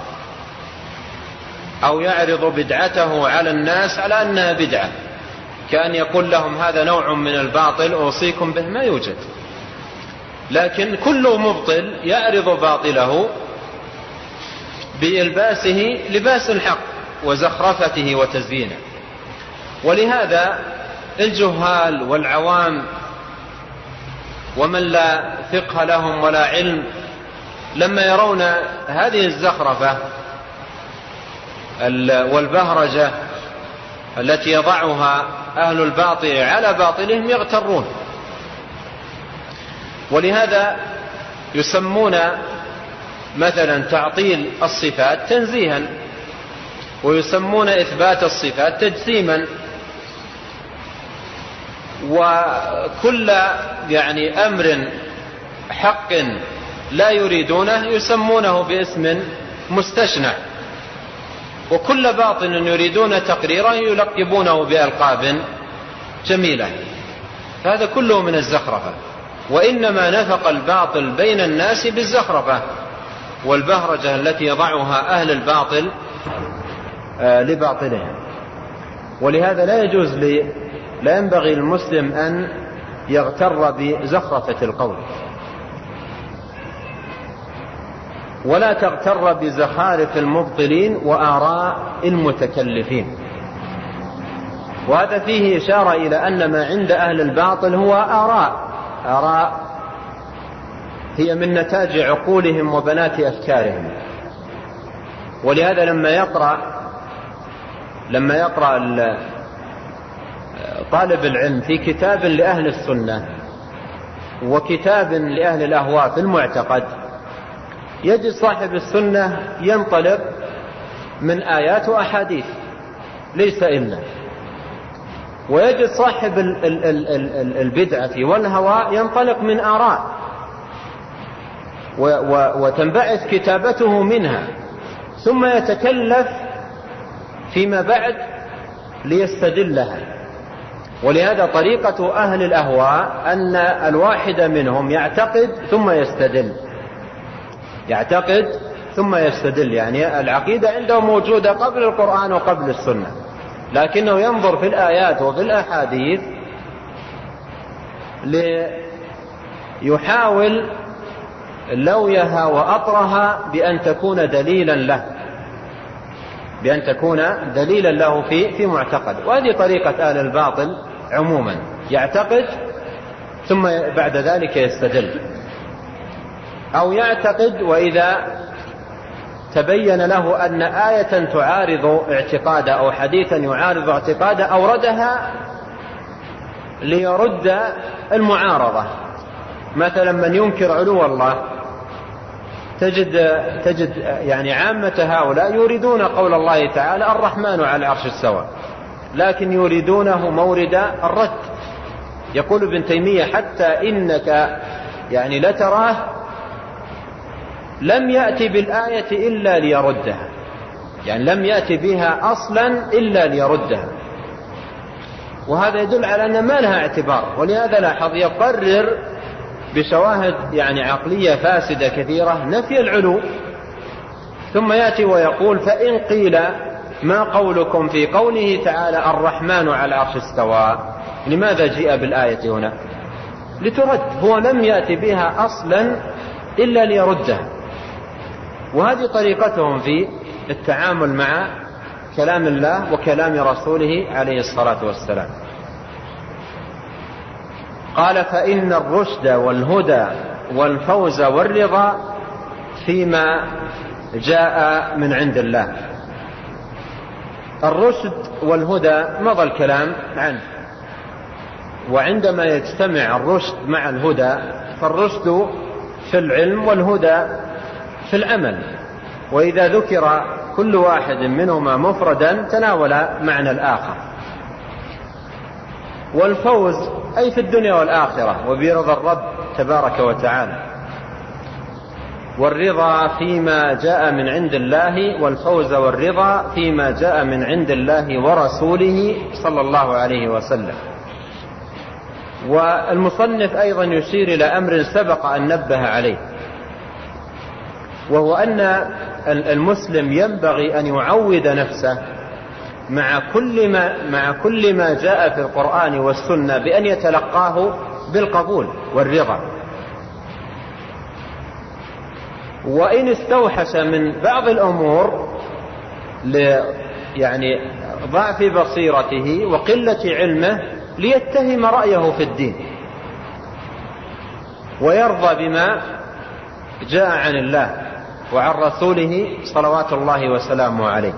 أو يعرض بدعته على الناس على أنها بدعة، كأن يقول لهم هذا نوع من الباطل أوصيكم به. ما يوجد. لكن كل مبطل يعرض باطله بإلباسه لباس الحق وزخرفته وتزيينه. ولهذا الجهال والعوام ومن لا فقه لهم ولا علم لما يرون هذه الزخرفة والبهرجة التي يضعها أهل الباطل على باطلهم يغترون. ولهذا يسمون مثلا تعطيل الصفات تنزيها، ويسمون إثبات الصفات تجسيما، وكل يعني أمر حق لا يريدونه يسمونه باسم مستشنع، وكل باطل يريدون تقريره يلقبونه بألقاب جميلة. هذا كله من الزخرفة، وإنما نفق الباطل بين الناس بالزخرفة والبهرجة التي يضعها أهل الباطل لباطلهم. ولهذا لا يجوز لي لا ينبغي المسلم أن يغتر بزخرفة القول، ولا تغتر بزخارف المبطلين وآراء المتكلفين. وهذا فيه إشارة إلى أن ما عند أهل الباطل هو آراء آراء هي من نتاج عقولهم وبنات أفكارهم. ولهذا لما يقرأ لما يقرأ طالب العلم في كتاب لأهل السنة وكتاب لأهل الأهواء في المعتقد، يجد صاحب السنة ينطلق من آيات وأحاديث ليس إلا، ويجد صاحب البدعة والهوى ينطلق من آراء وتنبعث كتابته منها، ثم يتكلف فيما بعد ليستدلها. ولهذا طريقة أهل الأهواء أن الواحد منهم يعتقد ثم يستدل يعتقد ثم يستدل يعني العقيدة عنده موجودة قبل القرآن وقبل السنة، لكنه ينظر في الآيات وفي الأحاديث ليحاول لويها وأطرها بأن تكون دليلا له بأن تكون دليلا له في في معتقد. وهذه طريقة أهل الباطل عموما، يعتقد ثم بعد ذلك يستدل، أو يعتقد وإذا تبين له أن آية تعارض اعتقاده أو حديثا يعارض اعتقاده أوردها ليرد المعارضة. مثلا من ينكر علو الله تجد تجد يعني عامة هؤلاء يريدون قول الله تعالى الرحمن على العرش استوى، لكن يريدونه مورد الرد. يقول ابن تيمية حتى إنك يعني لتراه لم يأتي بالآية إلا ليردها، يعني لم يأتي بها أصلا إلا ليردها، وهذا يدل على أن ما لها اعتبار. ولهذا لاحظ يقرر بشواهد يعني عقلية فاسدة كثيرة نفي العلو، ثم يأتي ويقول فإن قيل ما قولكم في قوله تعالى الرحمن على العرش استوى، لماذا جاء بالآية هنا؟ لترد، هو لم يأتي بها أصلا إلا ليردها. وهذه طريقتهم في التعامل مع كلام الله وكلام رسوله عليه الصلاة والسلام. قال فإن الرشد والهدى والفوز والرضا فيما جاء من عند الله. الرشد والهدى مضى الكلام عنه، وعندما يجتمع الرشد مع الهدى فالرشد في العلم والهدى في العمل، وإذا ذكر كل واحد منهما مفردا تناول معنى الآخر. والفوز أي في الدنيا والآخرة وبرضا الرب تبارك وتعالى، والرضا فيما جاء من عند الله، والفوز والرضا فيما جاء من عند الله ورسوله صلى الله عليه وسلم. والمصنف أيضا يشير إلى أمر سبق أن نبه عليه، وهو أن المسلم ينبغي أن يعود نفسه مع كل ما مع كل ما جاء في القرآن والسنة بأن يتلقاه بالقبول والرضا. وإن استوحش من بعض الأمور ل يعني ضعف بصيرته وقلة علمه ليتهم رأيه في الدين ويرضى بما جاء عن الله وعن رسوله صلوات الله وسلامه عليه.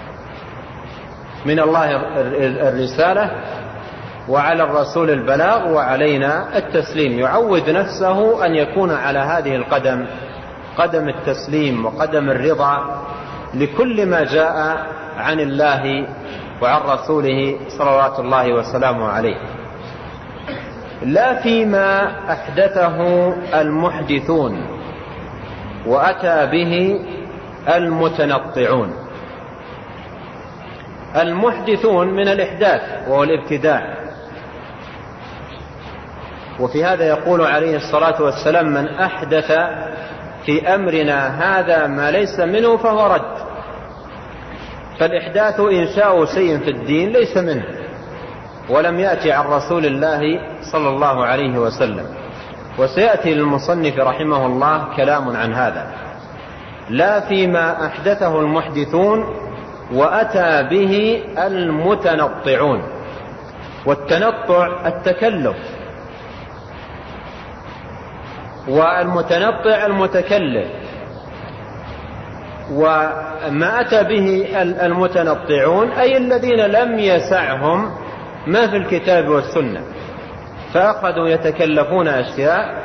من الله الرسالة وعلى الرسول البلاغ وعلينا التسليم. يعود نفسه أن يكون على هذه القدم قدم التسليم وقدم الرضا لكل ما جاء عن الله وعن رسوله صلوات الله وسلامه عليه، لا فيما أحدثه المحدثون وأتى به المتنطعون. المحدثون من الإحداث وهو الابتداع، وفي هذا يقول عليه الصلاة والسلام: من أحدث في أمرنا هذا ما ليس منه فهو رد. فالإحداث إنشاء شيء في الدين ليس منه ولم يأتي عن رسول الله صلى الله عليه وسلم. وسيأتي للمصنف رحمه الله كلام عن هذا. لا فيما أحدثه المحدثون وأتى به المتنطعون. والتنطع التكلف، والمتنطع المتكلف. وما أتى به المتنطعون أي الذين لم يسعهم ما في الكتاب والسنة، فأخذوا يتكلفون أشياء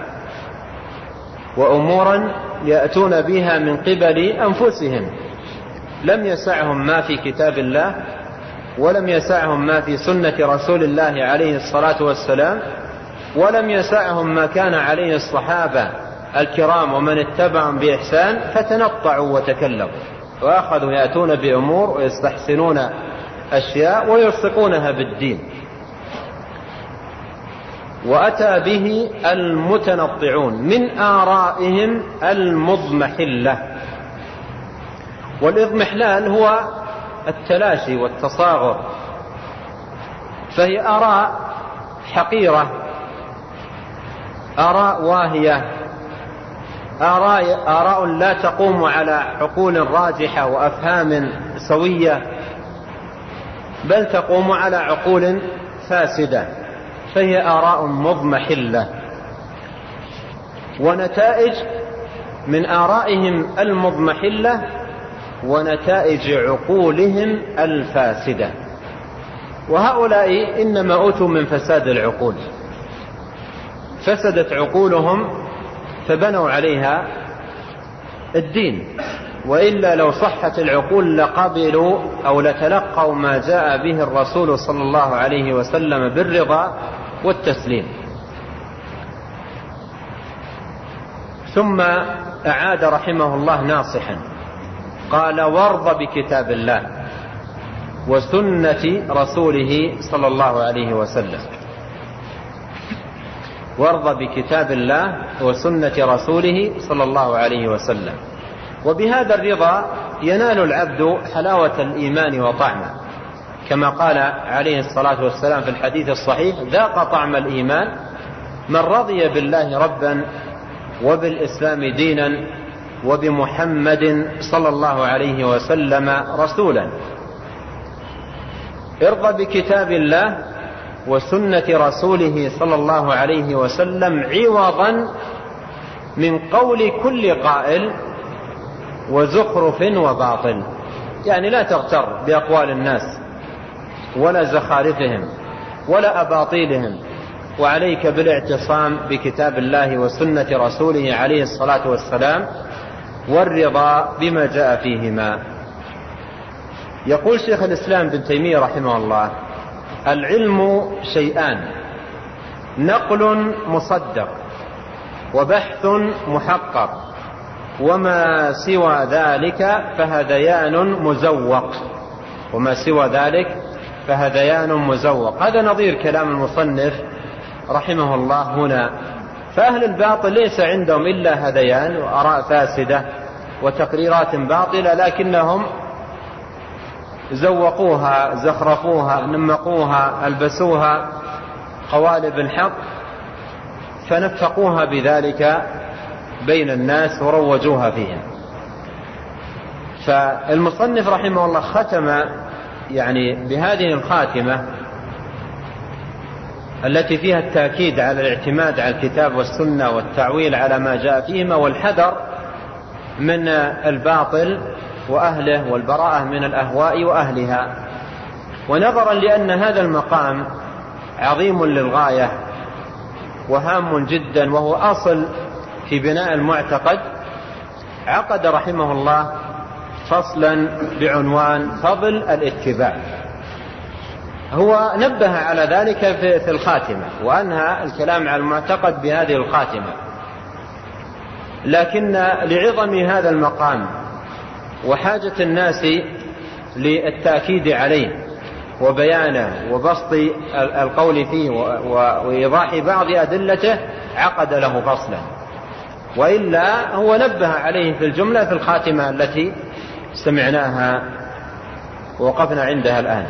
وأمورا يأتون بها من قبل أنفسهم، لم يسعهم ما في كتاب الله ولم يسعهم ما في سنة رسول الله عليه الصلاة والسلام، ولم يسعهم ما كان عليه الصحابة الكرام ومن اتبعهم بإحسان، فتنطعوا وتكلفوا وأخذوا يأتون بأمور ويستحسنون أشياء ويلصقونها بالدين. وأتى به المتنطعون من آرائهم المضمحلة. والإضمحلال هو التلاشي والتصاغر، فهي آراء حقيرة، آراء واهية، آراء, آراء لا تقوم على عقول راجحة وأفهام سوية، بل تقوم على عقول فاسدة، فهي آراء مضمحلة. ونتائج من آرائهم المضمحلة ونتائج عقولهم الفاسدة. وهؤلاء إنما أوتوا من فساد العقول، فسدت عقولهم فبنوا عليها الدين، وإلا لو صحت العقول لقبلوا أو لتلقوا ما جاء به الرسول صلى الله عليه وسلم بالرضا والتسليم. ثم أعاد رحمه الله ناصحا قال: وارض بكتاب الله وسنة رسوله صلى الله عليه وسلم. وارض بكتاب الله وسنة رسوله صلى الله عليه وسلم. وبهذا الرضا ينال العبد حلاوة الإيمان وطعمه، كما قال عليه الصلاة والسلام في الحديث الصحيح: ذاق طعم الإيمان من رضي بالله ربا وبالإسلام دينا وبمحمد صلى الله عليه وسلم رسولا. ارضى بكتاب الله وسنة رسوله صلى الله عليه وسلم عوضا من قول كل قائل وزخرف وباطل. يعني لا تغتر بأقوال الناس ولا زخارفهم ولا أباطيلهم، وعليك بالاعتصام بكتاب الله وسنة رسوله عليه الصلاة والسلام والرضا بما جاء فيهما. يقول شيخ الإسلام ابن تيمية رحمه الله: العلم شيئان: نقل مصدق وبحث محقق، وما سوى ذلك فهذيان مزوق. وما سوى ذلك فهذيان مزوق. هذا نظير كلام المصنف رحمه الله هنا. فأهل الباطل ليس عندهم إلا هذيان وآراء فاسدة وتقريرات باطلة، لكنهم زوقوها، زخرفوها، نمقوها، ألبسوها قوالب الحق، فنفقوها بذلك بين الناس وروجوها فيهم. فالمصنف رحمه الله ختم يعني بهذه الخاتمة التي فيها التأكيد على الاعتماد على الكتاب والسنة والتعويل على ما جاء فيهما، والحذر من الباطل وأهله والبراءة من الأهواء وأهلها. ونظرا لأن هذا المقام عظيم للغاية وهام جدا وهو أصل في بناء المعتقد، عقد رحمه الله فصلا بعنوان فضل الاتباع. هو نبه على ذلك في الخاتمة وأنهى الكلام على المعتقد بهذه الخاتمة، لكن لعظم هذا المقام وحاجة الناس للتأكيد عليه وبيانه وبسط القول فيه وإيضاح بعض أدلته عقد له فصلا، وإلا هو نبه عليه في الجملة في الخاتمة التي سمعناها ووقفنا عندها الآن.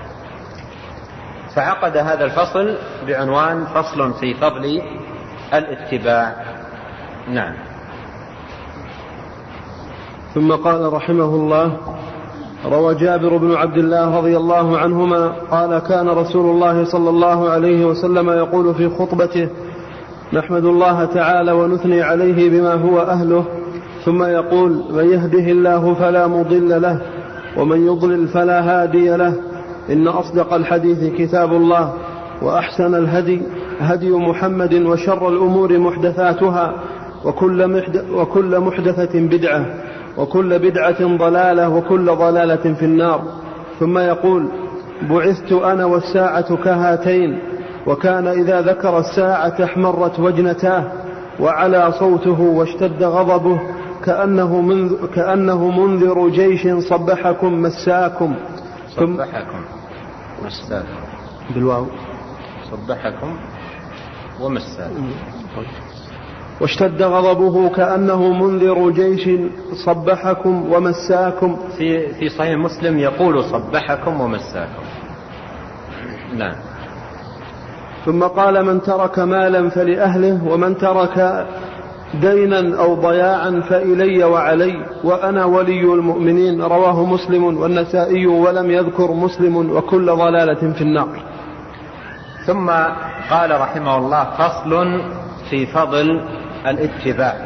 فعقد هذا الفصل بعنوان فصل في فضل الاتباع. نعم.
ثم قال رحمه الله: روى جابر بن عبد الله رضي الله عنهما قال: كان رسول الله صلى الله عليه وسلم يقول في خطبته: نحمد الله تعالى ونثني عليه بما هو أهله، ثم يقول: من يهده الله فلا مضل له ومن يضلل فلا هادي له، إن أصدق الحديث كتاب الله، وأحسن الهدي هدي محمد، وشر الأمور محدثاتها، وكل محدثة بدعة، وكل بدعة ضلالة، وكل ضلالة في النار. ثم يقول: بعثت أنا والساعة كهاتين، وكان إذا ذكر الساعة احمرت وجنتاه وعلى صوته واشتد غضبه كأنه, منذ كأنه منذر جيش صبحكم مساكم.
صبحكم مساكم
بالواو
صبحكم ومساكم.
واشتد غضبه كأنه منذر جيش صبحكم ومساكم.
في في صحيح مسلم يقول صبحكم ومساكم. نعم.
ثم قال: من ترك مالا فلأهله، ومن ترك دينا أو ضياعا فإلي وعلي، وأنا ولي المؤمنين. رواه مسلم والنسائي ولم يذكر مسلم، وكل ضلالة في النار.
ثم قال رحمه الله: فصل في فضل الاتباع.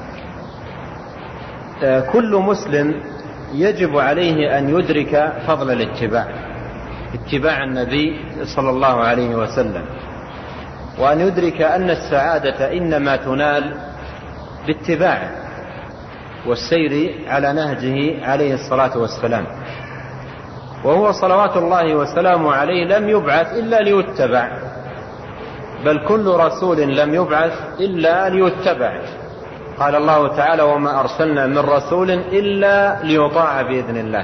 كل مسلم يجب عليه أن يدرك فضل الاتباع، اتباع النبي صلى الله عليه وسلم، وأن يدرك أن السعادة إنما تنال باتباعه والسير على نهجه عليه الصلاة والسلام. وهو صلوات الله وسلامه عليه لم يبعث إلا ليتبع، بل كل رسول لم يبعث إلا ليتبع. قال الله تعالى: وما أرسلنا من رسول إلا ليطاع بإذن الله.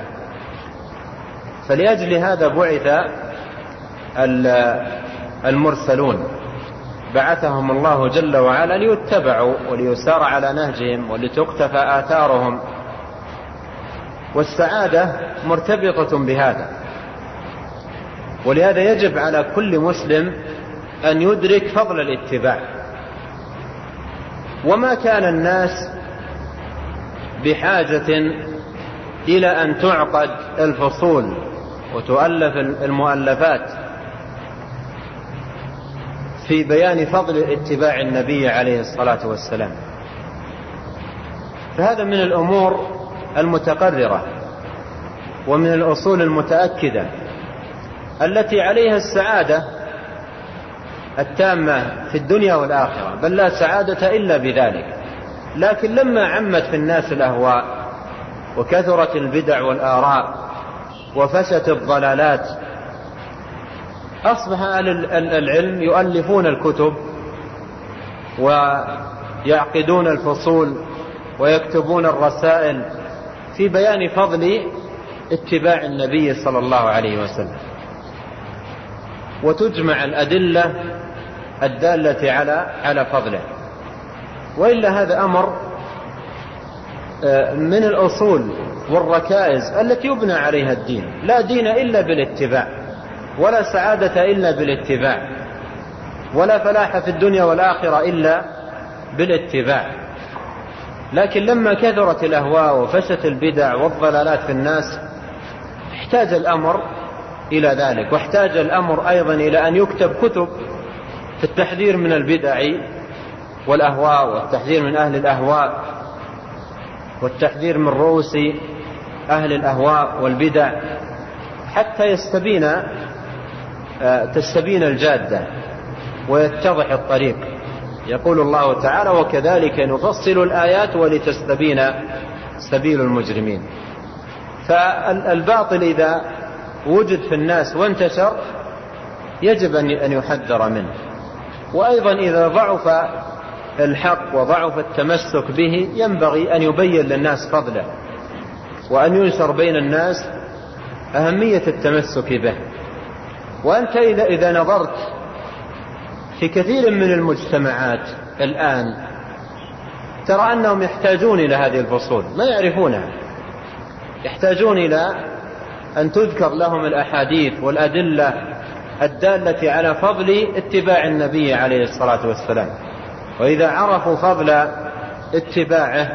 فلأجل هذا بعث المرسلون، بعثهم الله جل وعلا ليتبعوا وليسار على نهجهم ولتقتفى آثارهم، والسعادة مرتبطة بهذا. ولهذا يجب على كل مسلم أن يدرك فضل الاتباع. وما كان الناس بحاجة إلى أن تعقد الفصول وتؤلف المؤلفات في بيان فضل اتباع النبي عليه الصلاة والسلام، فهذا من الأمور المتقررة ومن الأصول المتأكدة التي عليها السعادة التامة في الدنيا والآخرة، بل لا سعادة إلا بذلك. لكن لما عمت في الناس الأهواء وكثرت البدع والآراء وفشت الضلالات، أصبح أهل العلم يؤلفون الكتب ويعقدون الفصول ويكتبون الرسائل في بيان فضل اتباع النبي صلى الله عليه وسلم، وتجمع الأدلة الدالة على على فضله. وإلا هذا أمر من الأصول والركائز التي يبنى عليها الدين. لا دين إلا بالاتباع، ولا سعادة إلا بالاتباع، ولا فلاح في الدنيا والآخرة إلا بالاتباع. لكن لما كثرت الأهواء وفشت البدع والضلالات في الناس، احتاج الأمر إلى ذلك، واحتاج الأمر أيضا إلى أن يكتب كتب في التحذير من البدع والأهواء، والتحذير من أهل الأهواء، والتحذير من رؤوس أهل الأهواء والبدع، حتى يستبين تستبين الجادة ويتضح الطريق. يقول الله تعالى: وكذلك نفصل الآيات ولتستبين سبيل المجرمين. فالباطل إذا وجد في الناس وانتشر يجب أن يحذر منه، وأيضا إذا ضعف الحق وضعف التمسك به ينبغي أن يبين للناس فضله، وأن ينشر بين الناس أهمية التمسك به. وأنت إذا, إذا نظرت في كثير من المجتمعات الآن ترى أنهم يحتاجون إلى هذه الفصول، ما يعرفونها، يحتاجون إلى أن تذكر لهم الأحاديث والأدلة الدالة على فضل اتباع النبي عليه الصلاة والسلام. وإذا عرفوا فضل اتباعه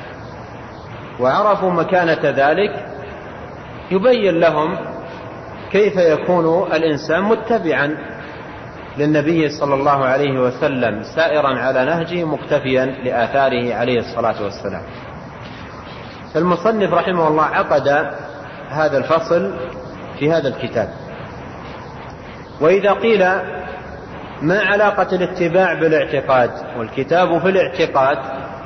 وعرفوا مكانة ذلك يبين لهم كيف يكون الإنسان متبعا للنبي صلى الله عليه وسلم سائرا على نهجه مقتفيا لآثاره عليه الصلاة والسلام. المصنف رحمه الله عقد هذا الفصل في هذا الكتاب. وإذا قيل ما علاقة الاتباع بالاعتقاد والكتاب في الاعتقاد،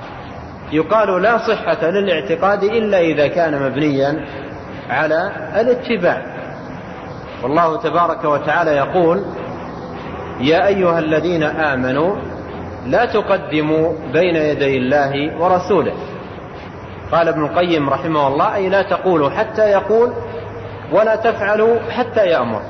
يقال لا صحة للاعتقاد إلا إذا كان مبنيا على الاتباع. والله تبارك وتعالى يقول: يا أيها الذين آمنوا لا تقدموا بين يدي الله ورسوله. قال ابن القيم رحمه الله: أي لا تقولوا حتى يقول، ولا تفعلوا حتى يأمر.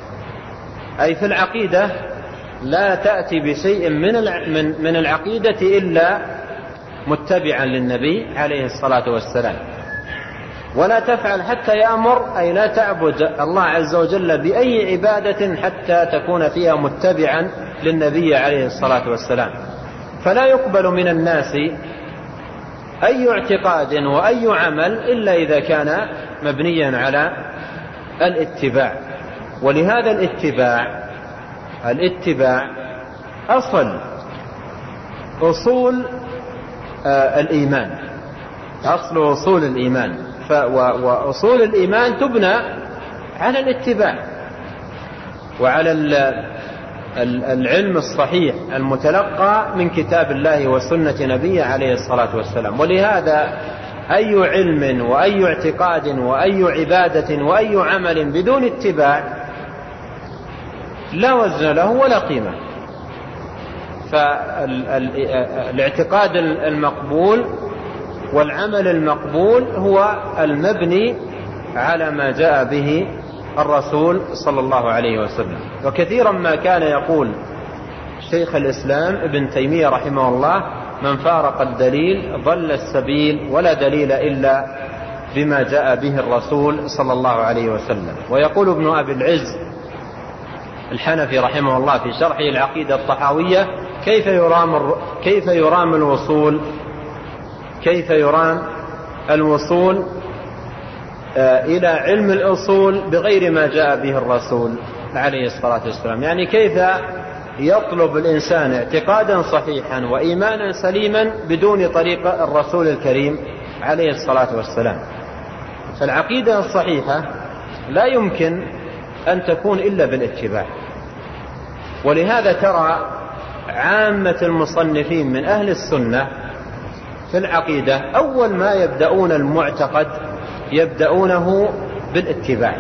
أي في العقيدة لا تأتي بشيء من من العقيدة إلا متبعا للنبي عليه الصلاة والسلام. ولا تفعل حتى يأمر، أي لا تعبد الله عز وجل بأي عبادة حتى تكون فيها متبعا للنبي عليه الصلاة والسلام. فلا يقبل من الناس أي اعتقاد وأي عمل إلا إذا كان مبنيا على الاتباع. ولهذا الاتباع الاتباع أصل أصول آه الإيمان، أصل أصول الإيمان. وأصول الإيمان تبنى على الاتباع وعلى العلم الصحيح المتلقى من كتاب الله وسنة نبيه عليه الصلاة والسلام. ولهذا أي علم وأي اعتقاد وأي عبادة وأي عمل بدون اتباع لا وزن له ولا قيمة. فالاعتقاد المقبول والعمل المقبول هو المبني على ما جاء به الرسول صلى الله عليه وسلم. وكثيرا ما كان يقول شيخ الإسلام ابن تيمية رحمه الله: من فارق الدليل ضل السبيل، ولا دليل إلا بما جاء به الرسول صلى الله عليه وسلم. ويقول ابن أبي العز الحنفي رحمه الله في شرحه العقيدة الطحاوية: كيف يرام كيف يرام الوصول كيف يرام الوصول إلى علم الأصول بغير ما جاء به الرسول عليه الصلاة والسلام. يعني كيف يطلب الإنسان اعتقادا صحيحا وإيمانا سليما بدون طريق الرسول الكريم عليه الصلاة والسلام. فالعقيدة الصحيحة لا يمكن أن تكون إلا بالاتباع. ولهذا ترى عامة المصنفين من أهل السنة في العقيدة أول ما يبدأون المعتقد يبدأونه بالاتباع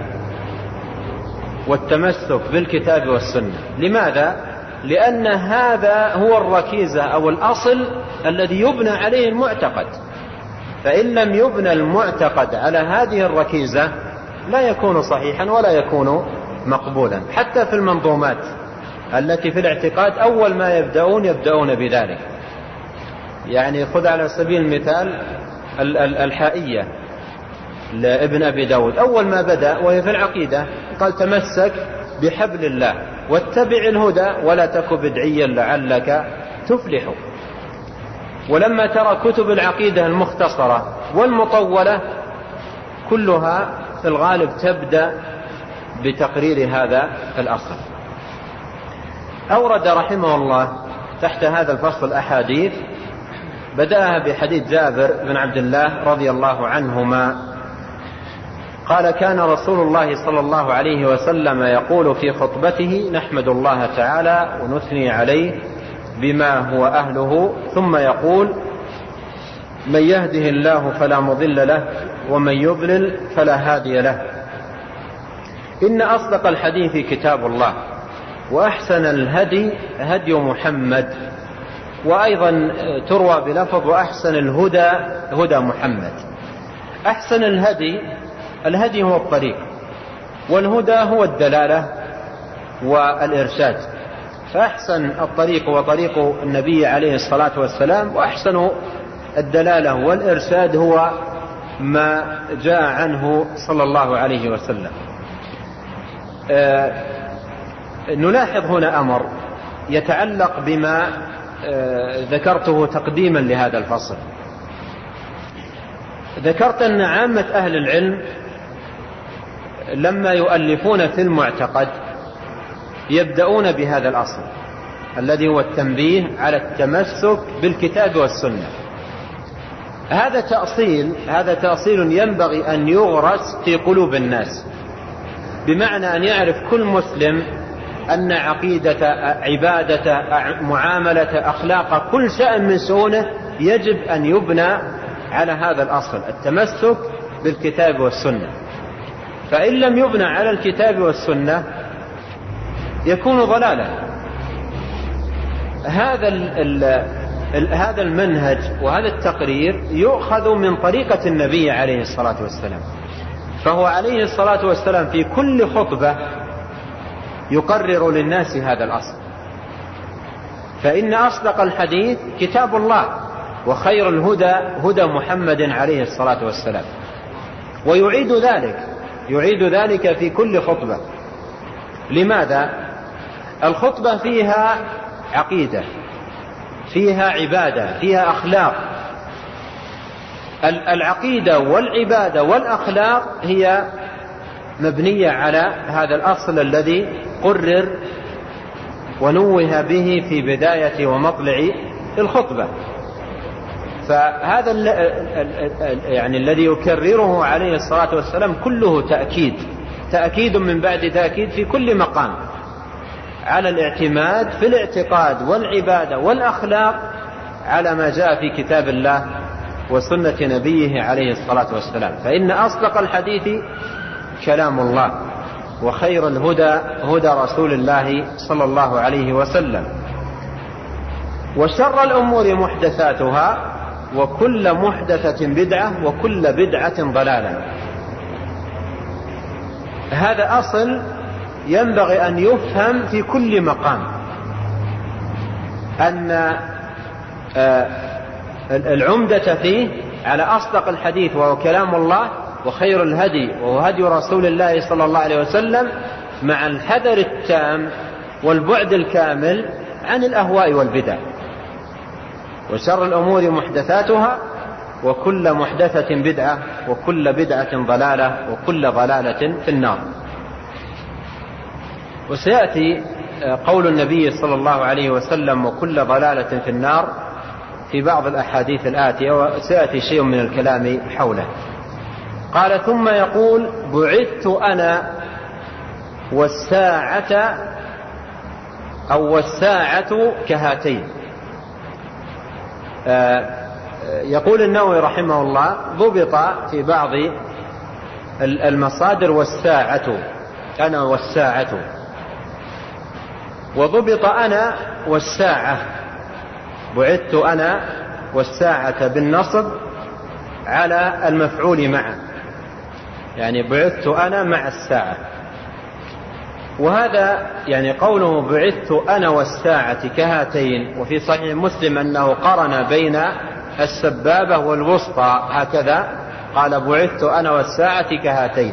والتمسك بالكتاب والسنة. لماذا؟ لأن هذا هو الركيزة أو الأصل الذي يبنى عليه المعتقد. فإن لم يبنى المعتقد على هذه الركيزة لا يكون صحيحا ولا يكون مقبولا. حتى في المنظومات التي في الاعتقاد أول ما يبدأون يبدأون بذلك. يعني خذ على سبيل المثال الحائية لابن أبي داود، أول ما بدأ وهي في العقيدة قال: تمسك بحبل الله واتبع الهدى ولا تك بدعيا لعلك تفلح. ولما ترى كتب العقيدة المختصرة والمطولة كلها في الغالب تبدأ بتقرير هذا الأصل. أورد رحمه الله تحت هذا الفصل أحاديث، بدأها بحديث جابر بن عبد الله رضي الله عنهما قال: كان رسول الله صلى الله عليه وسلم يقول في خطبته: نحمد الله تعالى ونثني عليه بما هو أهله، ثم يقول: من يهده الله فلا مضل له ومن يضلل فلا هادي له. إن أصدق الحديث كتاب الله، وأحسن الهدي هدي محمد، وأيضا تروى بلفظ: وأحسن الهدى هدى محمد. أحسن الهدي، الهدي هو الطريق، والهدى هو الدلالة والإرشاد، فأحسن الطريق هو طريق النبي عليه الصلاة والسلام، وأحسن الدلالة والإرشاد هو ما جاء عنه صلى الله عليه وسلم. آه نلاحظ هنا أمر يتعلق بما آه ذكرته تقديما لهذا الفصل. ذكرت أن عامة أهل العلم لما يؤلفون في المعتقد يبدأون بهذا الأصل الذي هو التنبيه على التمسك بالكتاب والسنة. هذا تأصيل هذا تأصيل ينبغي أن يغرس في قلوب الناس، بمعنى أن يعرف كل مسلم أن عقيدة، عبادة، معاملة، أخلاق، كل شأن من شؤونه يجب أن يبنى على هذا الأصل، التمسك بالكتاب والسنة. فإن لم يبنى على الكتاب والسنة يكون ضلالا. هذا هذا المنهج وهذا التقرير يؤخذ من طريقة النبي عليه الصلاة والسلام، فهو عليه الصلاة والسلام في كل خطبة يقرر للناس هذا الأصل. فإن أصدق الحديث كتاب الله، وخير الهدى هدى محمد عليه الصلاة والسلام. ويعيد ذلك يعيد ذلك في كل خطبة. لماذا؟ الخطبة فيها عقيدة، فيها عبادة، فيها أخلاق. العقيدة والعبادة والأخلاق هي مبنية على هذا الأصل الذي قرر ونوه به في بداية ومطلع الخطبة. فهذا يعني الذي يكرره عليه الصلاة والسلام كله تأكيد تأكيد من بعد تأكيد في كل مقام على الاعتماد في الاعتقاد والعبادة والأخلاق على ما جاء في كتاب الله وسنة نبيه عليه الصلاة والسلام. فإن أصدق الحديث كلام الله، وخير الهدى هدى رسول الله صلى الله عليه وسلم، وشر الأمور محدثاتها، وكل محدثة بدعة، وكل بدعة ضلالة. هذا أصل ينبغي أن يفهم في كل مقام، أن العمدة فيه على أصدق الحديث وهو كلام الله، وخير الهدي وهو هدي رسول الله صلى الله عليه وسلم، مع الحذر التام والبعد الكامل عن الأهواء والبدع. وشر الأمور محدثاتها، وكل محدثة بدعة، وكل بدعة ضلالة، وكل ضلالة في النار. وسيأتي قول النبي صلى الله عليه وسلم: وكل ضلالة في النار، في بعض الأحاديث الآتية، وسيأتي شيء من الكلام حوله. قال: ثم يقول: بعثت أنا والساعة أو والساعة كهاتين. يقول النووي رحمه الله: ضبط في بعض المصادر والساعة، أنا والساعة، وضبط أنا والساعة، بعثت أنا والساعة بالنصب على المفعول معه، يعني بعثت أنا مع الساعة. وهذا يعني قوله بعثت أنا والساعة كهاتين. وفي صحيح مسلم أنه قرن بين السبابة والوسطى هكذا، قال: بعثت أنا والساعة كهاتين.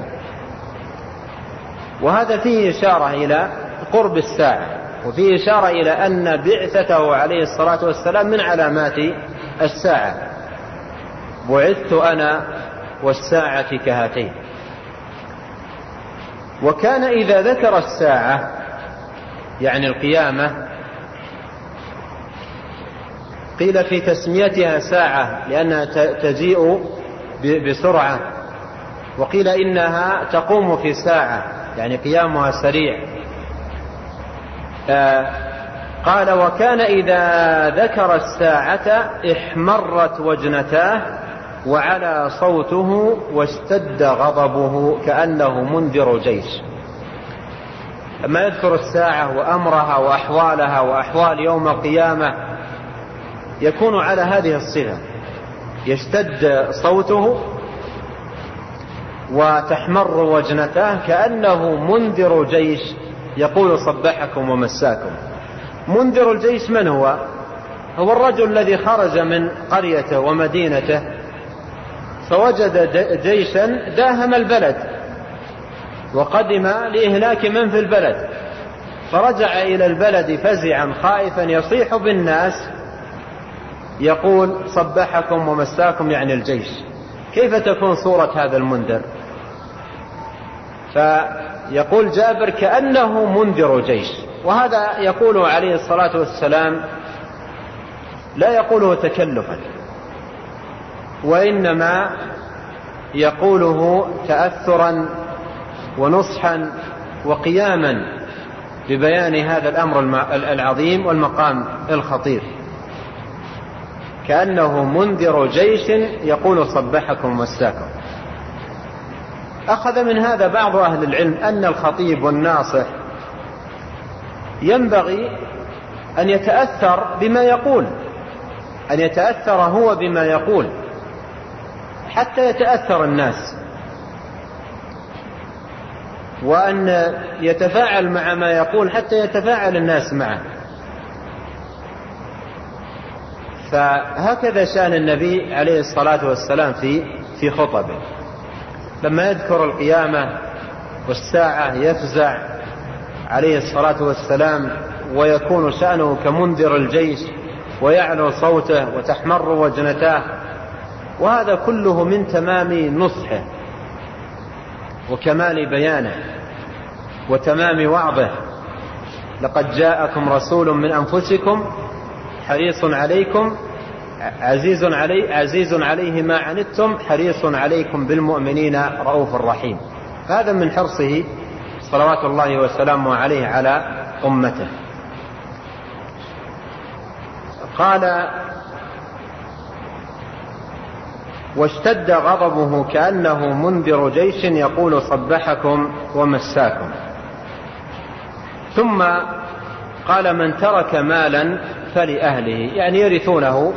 وهذا فيه إشارة إلى قرب الساعة، وفيه إشارة إلى أن بعثته عليه الصلاة والسلام من علامات الساعة. بعثت أنا والساعة كهاتين. وكان إذا ذكر الساعة يعني القيامة قيل في تسميتها ساعة لأنها تجيء بسرعة، وقيل إنها تقوم في ساعة يعني قيامها سريع. قال: وكان إذا ذكر الساعة احمرت وجنتاه وعلى صوته واشتد غضبه كأنه منذر جيش. لما يذكر الساعة وأمرها وأحوالها وأحوال يوم القيامة يكون على هذه الصفة، يشتد صوته وتحمر وجنتاه كأنه منذر جيش يقول: صبحكم ومساكم. منذر الجيش من هو؟ هو الرجل الذي خرج من قريته ومدينته فوجد جيشا داهم البلد وقدم لإهلاك من في البلد، فرجع إلى البلد فزعا خائفا يصيح بالناس يقول: صبحكم ومساكم، يعني الجيش. كيف تكون صورة هذا المنذر؟ فيقول جابر: كأنه منذر جيش. وهذا يقوله عليه الصلاة والسلام لا يقوله تكلفا، وإنما يقوله تأثرا ونصحا وقياما ببيان هذا الأمر العظيم والمقام الخطير. كأنه منذر جيش يقول: صبحكم ومساكم. أخذ من هذا بعض أهل العلم أن الخطيب والناصح ينبغي أن يتأثر بما يقول، أن يتأثر هو بما يقول حتى يتأثر الناس، وأن يتفاعل مع ما يقول حتى يتفاعل الناس معه. فهكذا شأن النبي عليه الصلاة والسلام في في خطبه، لما يذكر القيامة والساعة يفزع عليه الصلاة والسلام ويكون شأنه كمنذر الجيش ويعلو صوته وتحمر وجنتاه، وهذا كله من تمام نصحه وكمال بيانه وتمام وعظه. لقد جاءكم رسول من أنفسكم حريص عليكم عزيز عليه عزيز عليه ما عنتم حريص عليكم بالمؤمنين رؤوف رحيم. هذا من حرصه صلوات الله وسلامه عليه على أمته. قال: واشتد غضبه كأنه منذر جيش يقول: صبحكم ومساكم. ثم قال: من ترك مالا فلأهله، يعني يرثونه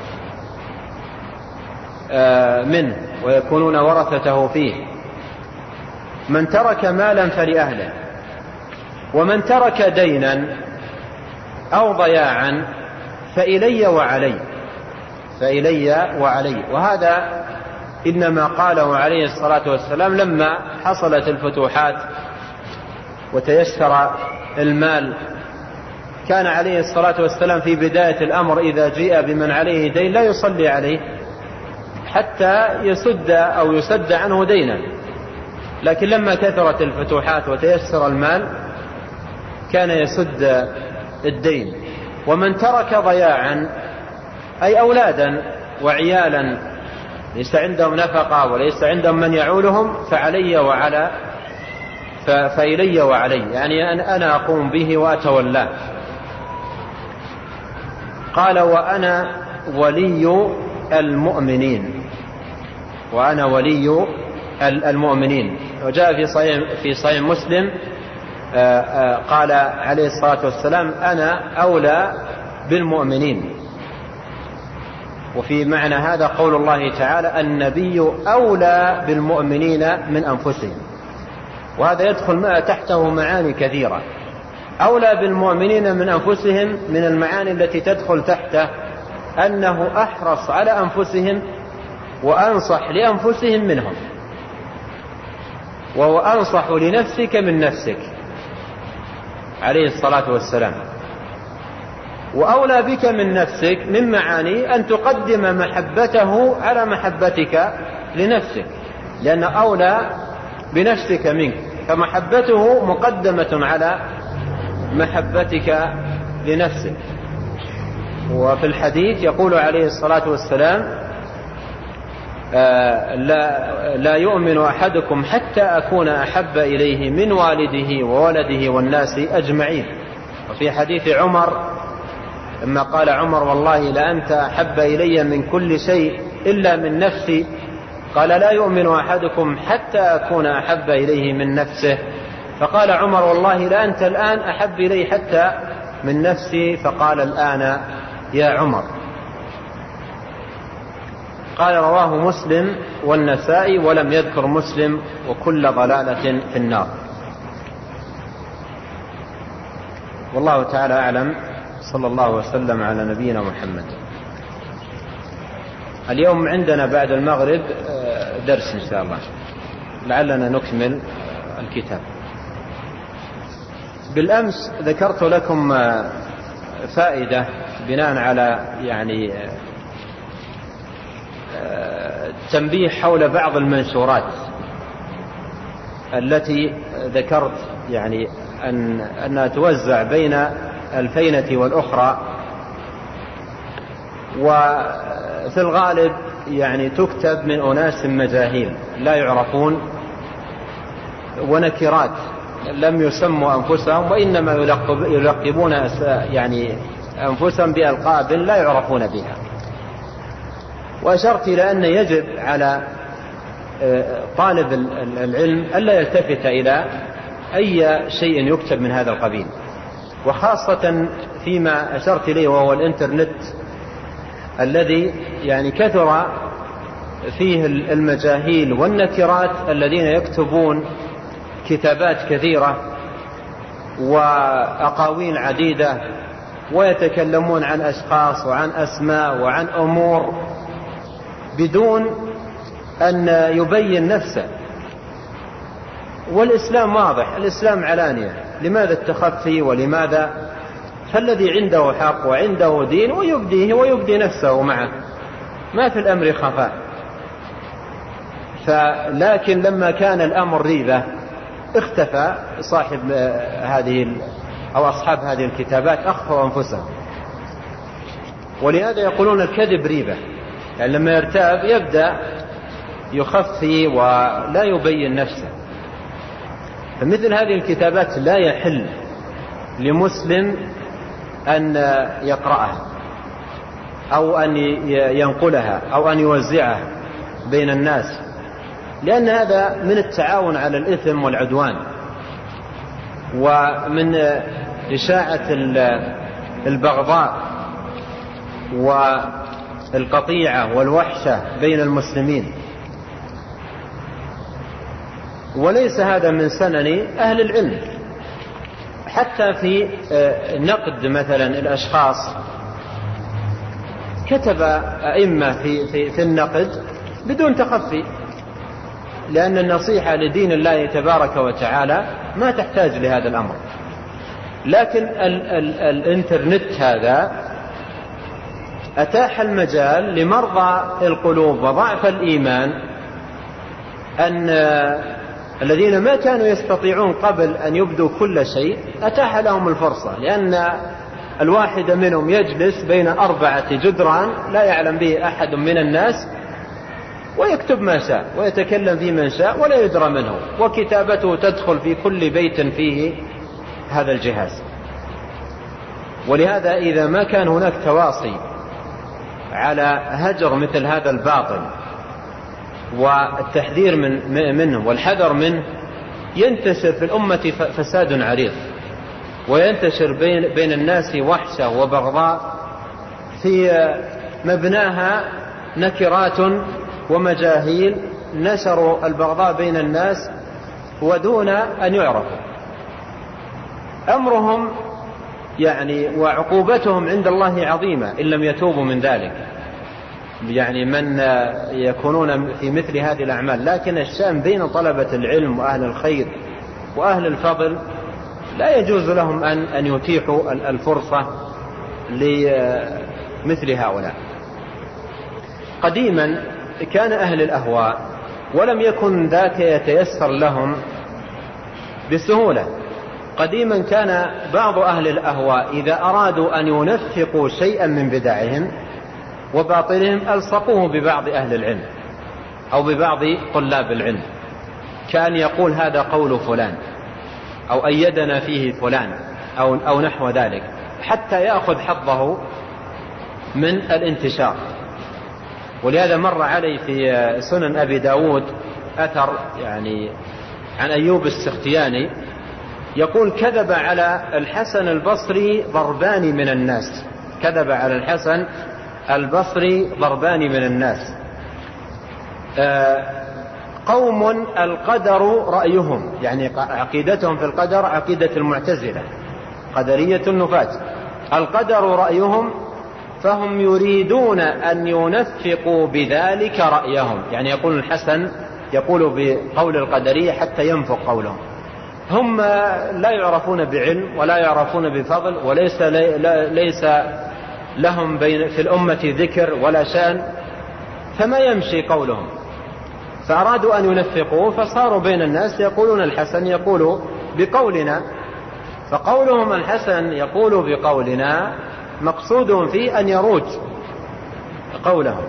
منه ويكونون ورثته فيه. من ترك مالا فلأهله، ومن ترك دينا أو ضياعا فإلي وعلي، فإلي وعلي. وهذا إنما قاله عليه الصلاة والسلام لما حصلت الفتوحات وتيسر المال. كان عليه الصلاة والسلام في بداية الأمر إذا جاء بمن عليه دين لا يصلي عليه حتى يسد أو يسد عنه دينا، لكن لما كثرت الفتوحات وتيسر المال كان يسد الدين. ومن ترك ضياعا أي أولادا وعيالا ليس عندهم نفقة وليس عندهم من يعولهم فعلي وعلى فإلي وعلي، يعني أنا أقوم به وأتولاه. قال: وأنا ولي المؤمنين، وأنا ولي المؤمنين. وجاء في صحيح في صحيح مسلم قال عليه الصلاة والسلام: أنا أولى بالمؤمنين. وفي معنى هذا قول الله تعالى: النبي أولى بالمؤمنين من أنفسهم. وهذا يدخل ما تحته معاني كثيرة. أولى بالمؤمنين من أنفسهم من المعاني التي تدخل تحته أنه أحرص على أنفسهم وأنصح لأنفسهم منهم، وهو أنصح لنفسك من نفسك عليه الصلاة والسلام. وأولى بك من نفسك من معاني أن تقدم محبته على محبتك لنفسك، لأن أولى بنفسك منك، فمحبته مقدمة على محبتك لنفسك. وفي الحديث يقول عليه الصلاة والسلام: لا, لا يؤمن أحدكم حتى أكون أحب إليه من والده وولده والناس أجمعين. وفي حديث عمر لما قال عمر والله لأنت أحب إلي من كل شيء إلا من نفسي، قال لا يؤمن أحدكم حتى أكون أحب إليه من نفسه، فقال عمر والله لأنت الآن أحب إلي حتى من نفسي، فقال الآن يا عمر. قال رواه مسلم والنسائي ولم يذكر مسلم وكل ضلالة في النار. والله تعالى أعلم. صلى الله وسلم على نبينا محمد. اليوم عندنا بعد المغرب درس إن شاء الله، لعلنا نكمل الكتاب. بالأمس ذكرت لكم فائدة بناء على يعني تنبيه حول بعض المنشورات التي ذكرت يعني أن أنها توزع بين الفينة والأخرى، وفي الغالب يعني تكتب من أناس مجاهيل لا يعرفون ونكرات لم يسموا أنفسهم، وإنما يلقبون يعني أنفسهم بألقاب لا يعرفون بها. وأشرت إلى أن يجب على طالب العلم ألا يلتفت إلى أي شيء يكتب من هذا القبيل، وخاصة فيما أشرت إليه وهو الإنترنت الذي يعني كثر فيه المجاهيل والنكرات الذين يكتبون كتابات كثيرة وأقاويل عديدة ويتكلمون عن أشخاص وعن أسماء وعن أمور بدون أن يبين نفسه. والإسلام واضح، الإسلام علانية، لماذا التخفي ولماذا؟ فالذي عنده حق وعنده دين ويبديه ويبدي نفسه معه، ما في الأمر خفاء. فلكن لما كان الأمر ريبة اختفى صاحب هذه أو أصحاب هذه الكتابات، أخفوا أنفسهم. ولهذا يقولون الكذب ريبة، يعني لما يرتاب يبدأ يخفي ولا يبين نفسه. فمثل هذه الكتابات لا يحل لمسلم أن يقرأها أو أن ينقلها أو أن يوزعها بين الناس، لأن هذا من التعاون على الإثم والعدوان ومن إشاعة البغضاء والقطيعة والوحشة بين المسلمين. وليس هذا من سنن أهل العلم، حتى في نقد مثلا الأشخاص كتب أئمة في, في, في النقد بدون تخفي، لأن النصيحة لدين الله تبارك وتعالى ما تحتاج لهذا الأمر. لكن ال ال الانترنت هذا أتاح المجال لمرضى القلوب وضعف الإيمان أن الذين ما كانوا يستطيعون قبل أن يبدوا كل شيء أتاح لهم الفرصة، لأن الواحد منهم يجلس بين أربعة جدران لا يعلم به أحد من الناس ويكتب ما شاء ويتكلم في من شاء ولا يدرى منه، وكتابته تدخل في كل بيت فيه هذا الجهاز. ولهذا إذا ما كان هناك تواصي على هجر مثل هذا الباطل والتحذير من منه والحذر منه، ينتشر في الأمة فساد عريض، وينتشر بين, بين الناس وحشة وبغضاء في مبناها نكرات ومجاهيل نشروا البغضاء بين الناس ودون أن يعرفوا. أمرهم يعني وعقوبتهم عند الله عظيمة إن لم يتوبوا من ذلك، يعني من يكونون في مثل هذه الأعمال. لكن الشأن بين طلبة العلم وأهل الخير وأهل الفضل لا يجوز لهم أن, أن يتيحوا الفرصة لمثل هؤلاء. قديما كان أهل الأهواء ولم يكن ذاك يتيسر لهم بسهولة. قديما كان بعض أهل الأهواء إذا أرادوا أن ينفقوا شيئا من بدعهم وباطلهم ألصقوه ببعض أهل العلم أو ببعض طلاب العلم، كان يقول هذا قول فلان أو أيدنا فيه فلان أو, أو نحو ذلك، حتى يأخذ حظه من الانتشار. ولهذا مر علي في سنن أبي داود أثر يعني عن أيوب السختياني يقول: كذب على الحسن البصري ضربان من الناس، كذب على الحسن البصري ضربان من الناس. قوم القدر رأيهم، يعني عقيدتهم في القدر عقيدة المعتزلة قدرية النفاة، القدر رأيهم فهم يريدون أن ينفقوا بذلك رأيهم، يعني يقول الحسن يقول بقول القدرية حتى ينفق قولهم. هم لا يعرفون بعلم ولا يعرفون بفضل، وليس ليس لهم بين في الأمة ذكر ولا شأن، فما يمشي قولهم، فأرادوا أن ينفقوا فصاروا بين الناس يقولون الحسن يقول بقولنا، فقولهم الحسن يقول بقولنا مقصودهم فيه أن يروج قولهم.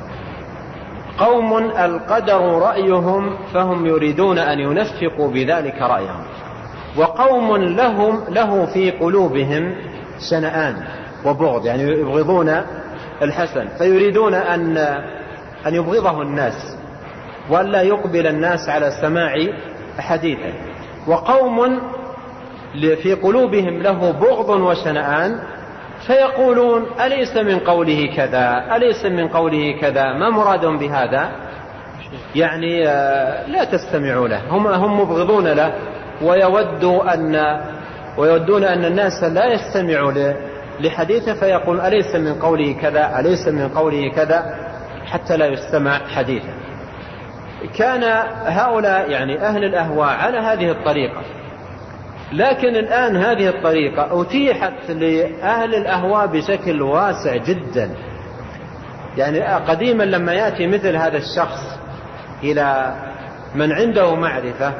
قوم القدر رأيهم فهم يريدون أن ينفقوا بذلك رأيهم، وقوم لهم له في قلوبهم شنآن وبغض، يعني يبغضون الحسن فيريدون أن أن يبغضه الناس ولا يقبل الناس على سماع حديثه. وقوم في قلوبهم له بغض وشنآن فيقولون: أليس من قوله كذا، أليس من قوله كذا، ما مراد بهذا؟ يعني لا تستمعوا له، هم هم مبغضون له، ويودوا أن ويودون أن الناس لا يستمعوا لحديثه، فيقول: أليس من قوله كذا، أليس من قوله كذا، حتى لا يستمع حديثه. كان هؤلاء يعني أهل الأهواء على هذه الطريقة، لكن الآن هذه الطريقة أتيحت لأهل الأهواء بشكل واسع جدا. يعني قديما لما يأتي مثل هذا الشخص إلى من عنده معرفة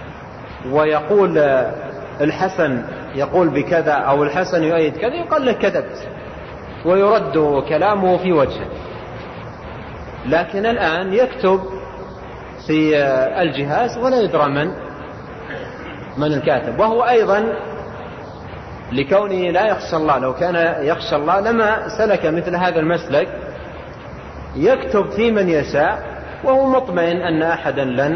ويقول الحسن يقول بكذا أو الحسن يؤيد كذا، يقول له كذبت ويرد كلامه في وجهه. لكن الآن يكتب في الجهاز ولا يدرى من من الكاتب، وهو أيضا لكونه لا يخشى الله، لو كان يخشى الله لما سلك مثل هذا المسلك، يكتب في من يشاء وهو مطمئن أن أحدا لن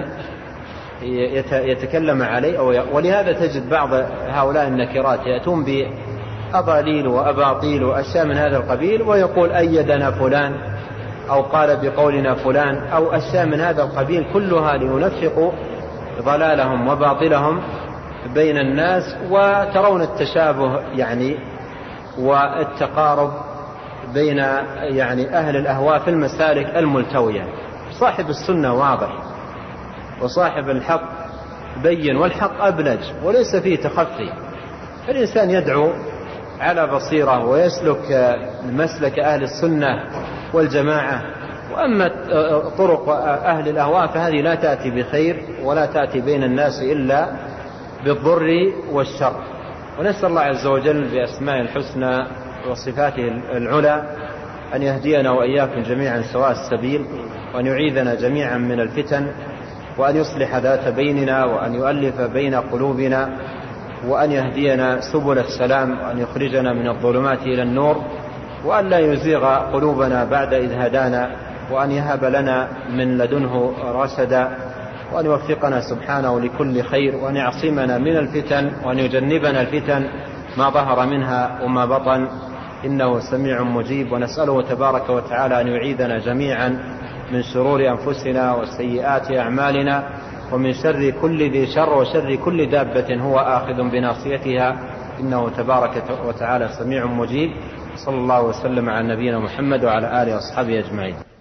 يتكلم عليه. ولهذا تجد بعض هؤلاء النكرات يأتون بأضاليل وأباطيل وأشياء من هذا القبيل، ويقول أيدنا فلان أو قال بقولنا فلان أو أشياء من هذا القبيل، كلها لينفقوا ضلالهم وباطلهم بين الناس. وترون التشابه يعني والتقارب بين يعني أهل الأهواء في المسالك الملتوية. صاحب السنة واضح، وصاحب الحق بين، والحق أبلج وليس فيه تخفي. الإنسان يدعو على بصيرة ويسلك مسلك أهل السنة والجماعة. وأما طرق أهل الأهواء فهذه لا تأتي بخير ولا تأتي بين الناس إلا بالضر والشر. ونسأل الله عز وجل بأسماء الحسنى وصفاته العلى أن يهدينا وإياكم جميعا سواء السبيل، وأن يعيذنا جميعا من الفتن، وأن يصلح ذات بيننا، وأن يؤلف بين قلوبنا، وأن يهدينا سبل السلام، وأن يخرجنا من الظلمات إلى النور، وأن لا يزيغ قلوبنا بعد إذ هدانا، وأن يهب لنا من لدنه رشدا، وأن يوفقنا سبحانه لكل خير، وأن يعصمنا من الفتن، وأن يجنبنا الفتن ما ظهر منها وما بطن، إنه سميع مجيب. ونسأله تبارك وتعالى أن يعيذنا جميعا من شرور أنفسنا وسيئات أعمالنا، ومن شر كل ذي شر وشر كل دابة هو آخذ بناصيتها، إنه تبارك وتعالى سميع مجيب. صلى الله وسلم على نبينا محمد وعلى آله وأصحابه أجمعين.